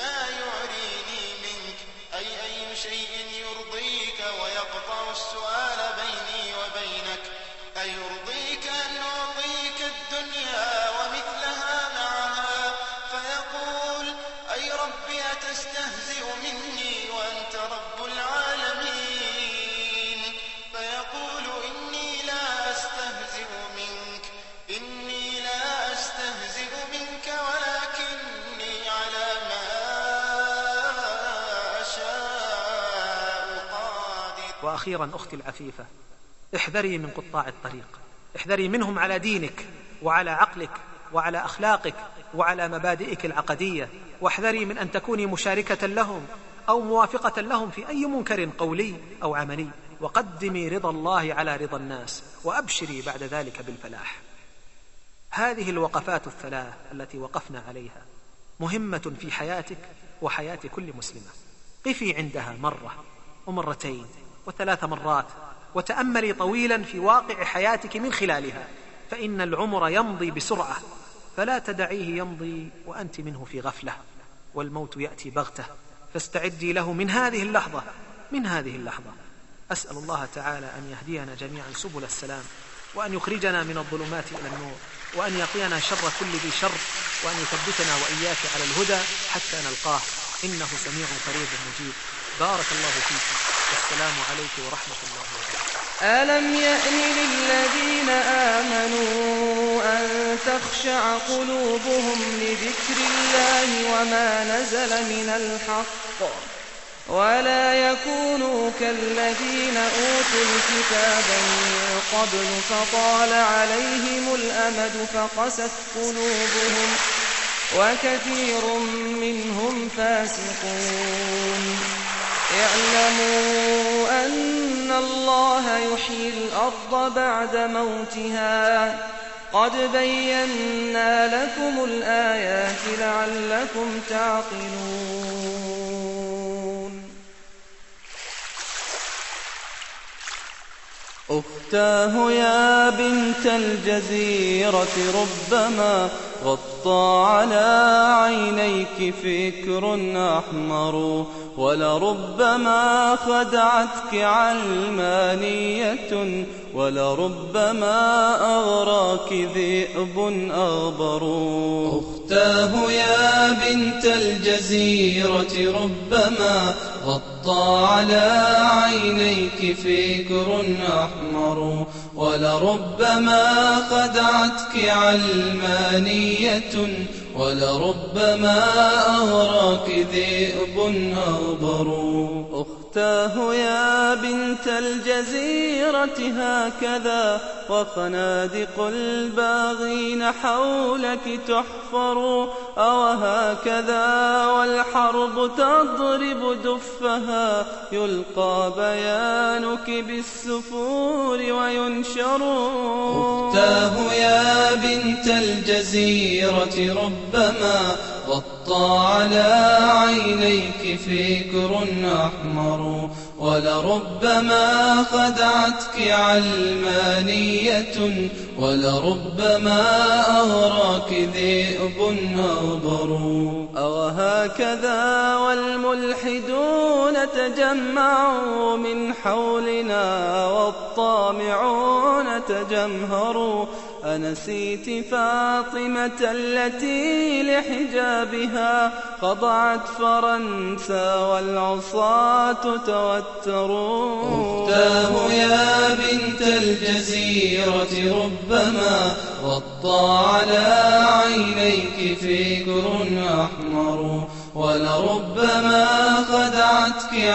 أي شيء يرضيك ويقطع السؤال بيني وبينك أيرضيك أن أعطيك الدنيا ومثلها معها فيقول أي ربي أتستهزئ مني وأنت رب العالمين فيقول إني لا أستهزئ منك ولكني على ما أشاء قادر. وأخيرا أختي العفيفة، احذري من قطاع الطريق، احذري منهم على دينك وعلى عقلك وعلى أخلاقك وعلى مبادئك العقدية، واحذري من أن تكوني مشاركة لهم أو موافقة لهم في أي منكر قولي أو عملي، وقدمي رضا الله على رضا الناس وأبشري بعد ذلك بالفلاح. هذه الوقفات الثلاث التي وقفنا عليها مهمة في حياتك وحياة كل مسلمة. قفي عندها مرة ومرتين وثلاث مرات، وتأملي طويلا في واقع حياتك من خلالها، فإن العمر يمضي بسرعة، فلا تدعيه يمضي وأنت منه في غفلة، والموت يأتي بغتة، فاستعدي له من هذه اللحظة. أسأل الله تعالى أن يهدينا جميعا سبل السلام، وأن يخرجنا من الظلمات إلى النور، وأن يقينا شر كل ذي شر، وأن يثبتنا وإياك على الهدى حتى نلقاه، إنه سميع قريب مجيب. بارك الله فيكم، والسلام عليكم ورحمة الله وبركاته. ألم يأن للذين آمنوا أن تخشع قلوبهم لذكر الله وما نزل من الحق ولا يكونوا كالذين أوتوا الكتاب من قبل فطال عليهم الأمد فقست قلوبهم وكثير منهم فاسقون. اعلموا أن الله يحيي الأرض بعد موتها قد بينا لكم الآيات لعلكم تعقلون. أختاه يا بنت الجزيرة ربما غطى على عينيك فكر أحمر ولربما خدعتك علمانية ولربما أغراك ذئب أغبر. أختاه يا بنت الجزيرة ربما غطى على عينيك فكر أحمر ولربما خدعتك علمانية ولربما أغراك ذئب أغبر. أختاه يا بنت الجزيرة هكذا وخنادق الباغين حولك تحفر أوهكذا والحرب تضرب دفها يلقى بيانك بالسفور وينشر. أختاه يا بنت الجزيرة ربما غطى على عينيك فكر أحمر ولربما خدعتك علمانية ولربما أغراك ذئب أغبر. أوهكذا والملحدون تجمعوا من حولنا والطامعون تجمهروا. أنسيت فاطمة التي لحجابها خضعت فرنسا والعصاة توتروا. أختاه يا بنت الجزيرة ربما غطى على عينيك فكر أحمر ولربما خدعتك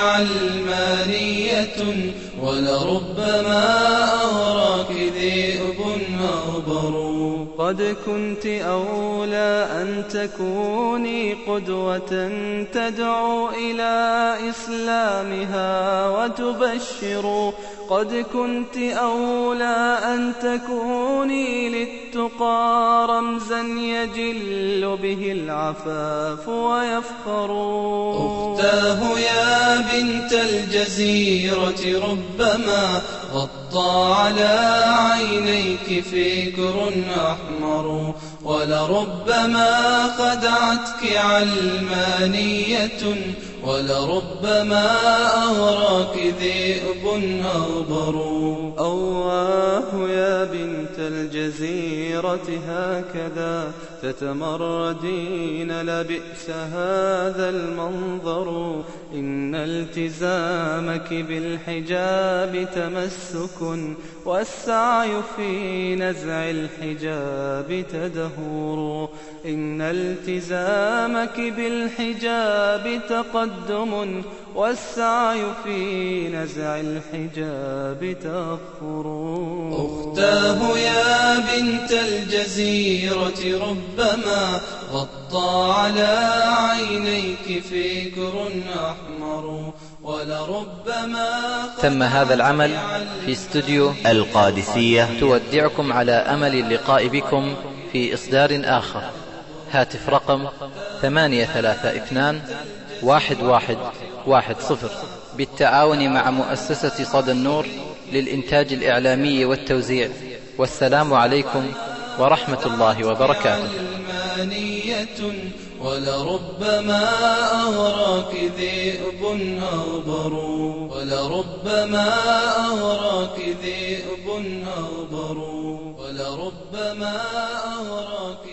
علمانية ولربما أغراك ذئب أغبر. قد كنت أولى أن تكوني قدوة تدعو إلى إسلامها وتبشر. قد كنت أولى أن تكوني للتقى رمزا يجل به العفاف ويفخر. أختاه يا بنت الجزيرة ربما غطى على عينيك فكر أحمر ولربما خدعتك علمانية ولربما أغراك ذئب أغبر أواه يا بنت الجزيرة هكذا تتمردين لبئس هذا المنظر إن التزامك بالحجاب تمسك والسعي في نزع الحجاب تدهور إن التزامك بالحجاب تقدم والسعي في نزع الحجاب تأخر أختاه يا بنت الجزيرة ربما غطى على عينيك فكر أحمر ولربما تم هذا العمل في استوديو القادسية. تودعكم على أمل اللقاء بكم في إصدار آخر. هاتف رقم 832-1110 بالتعاون مع مؤسسة صدى النور للإنتاج الإعلامي والتوزيع. والسلام عليكم ورحمة الله وبركاته. ولربما أغراك ذئب أغبر ولربما أغراك ذئب أغبر ولربما أغراك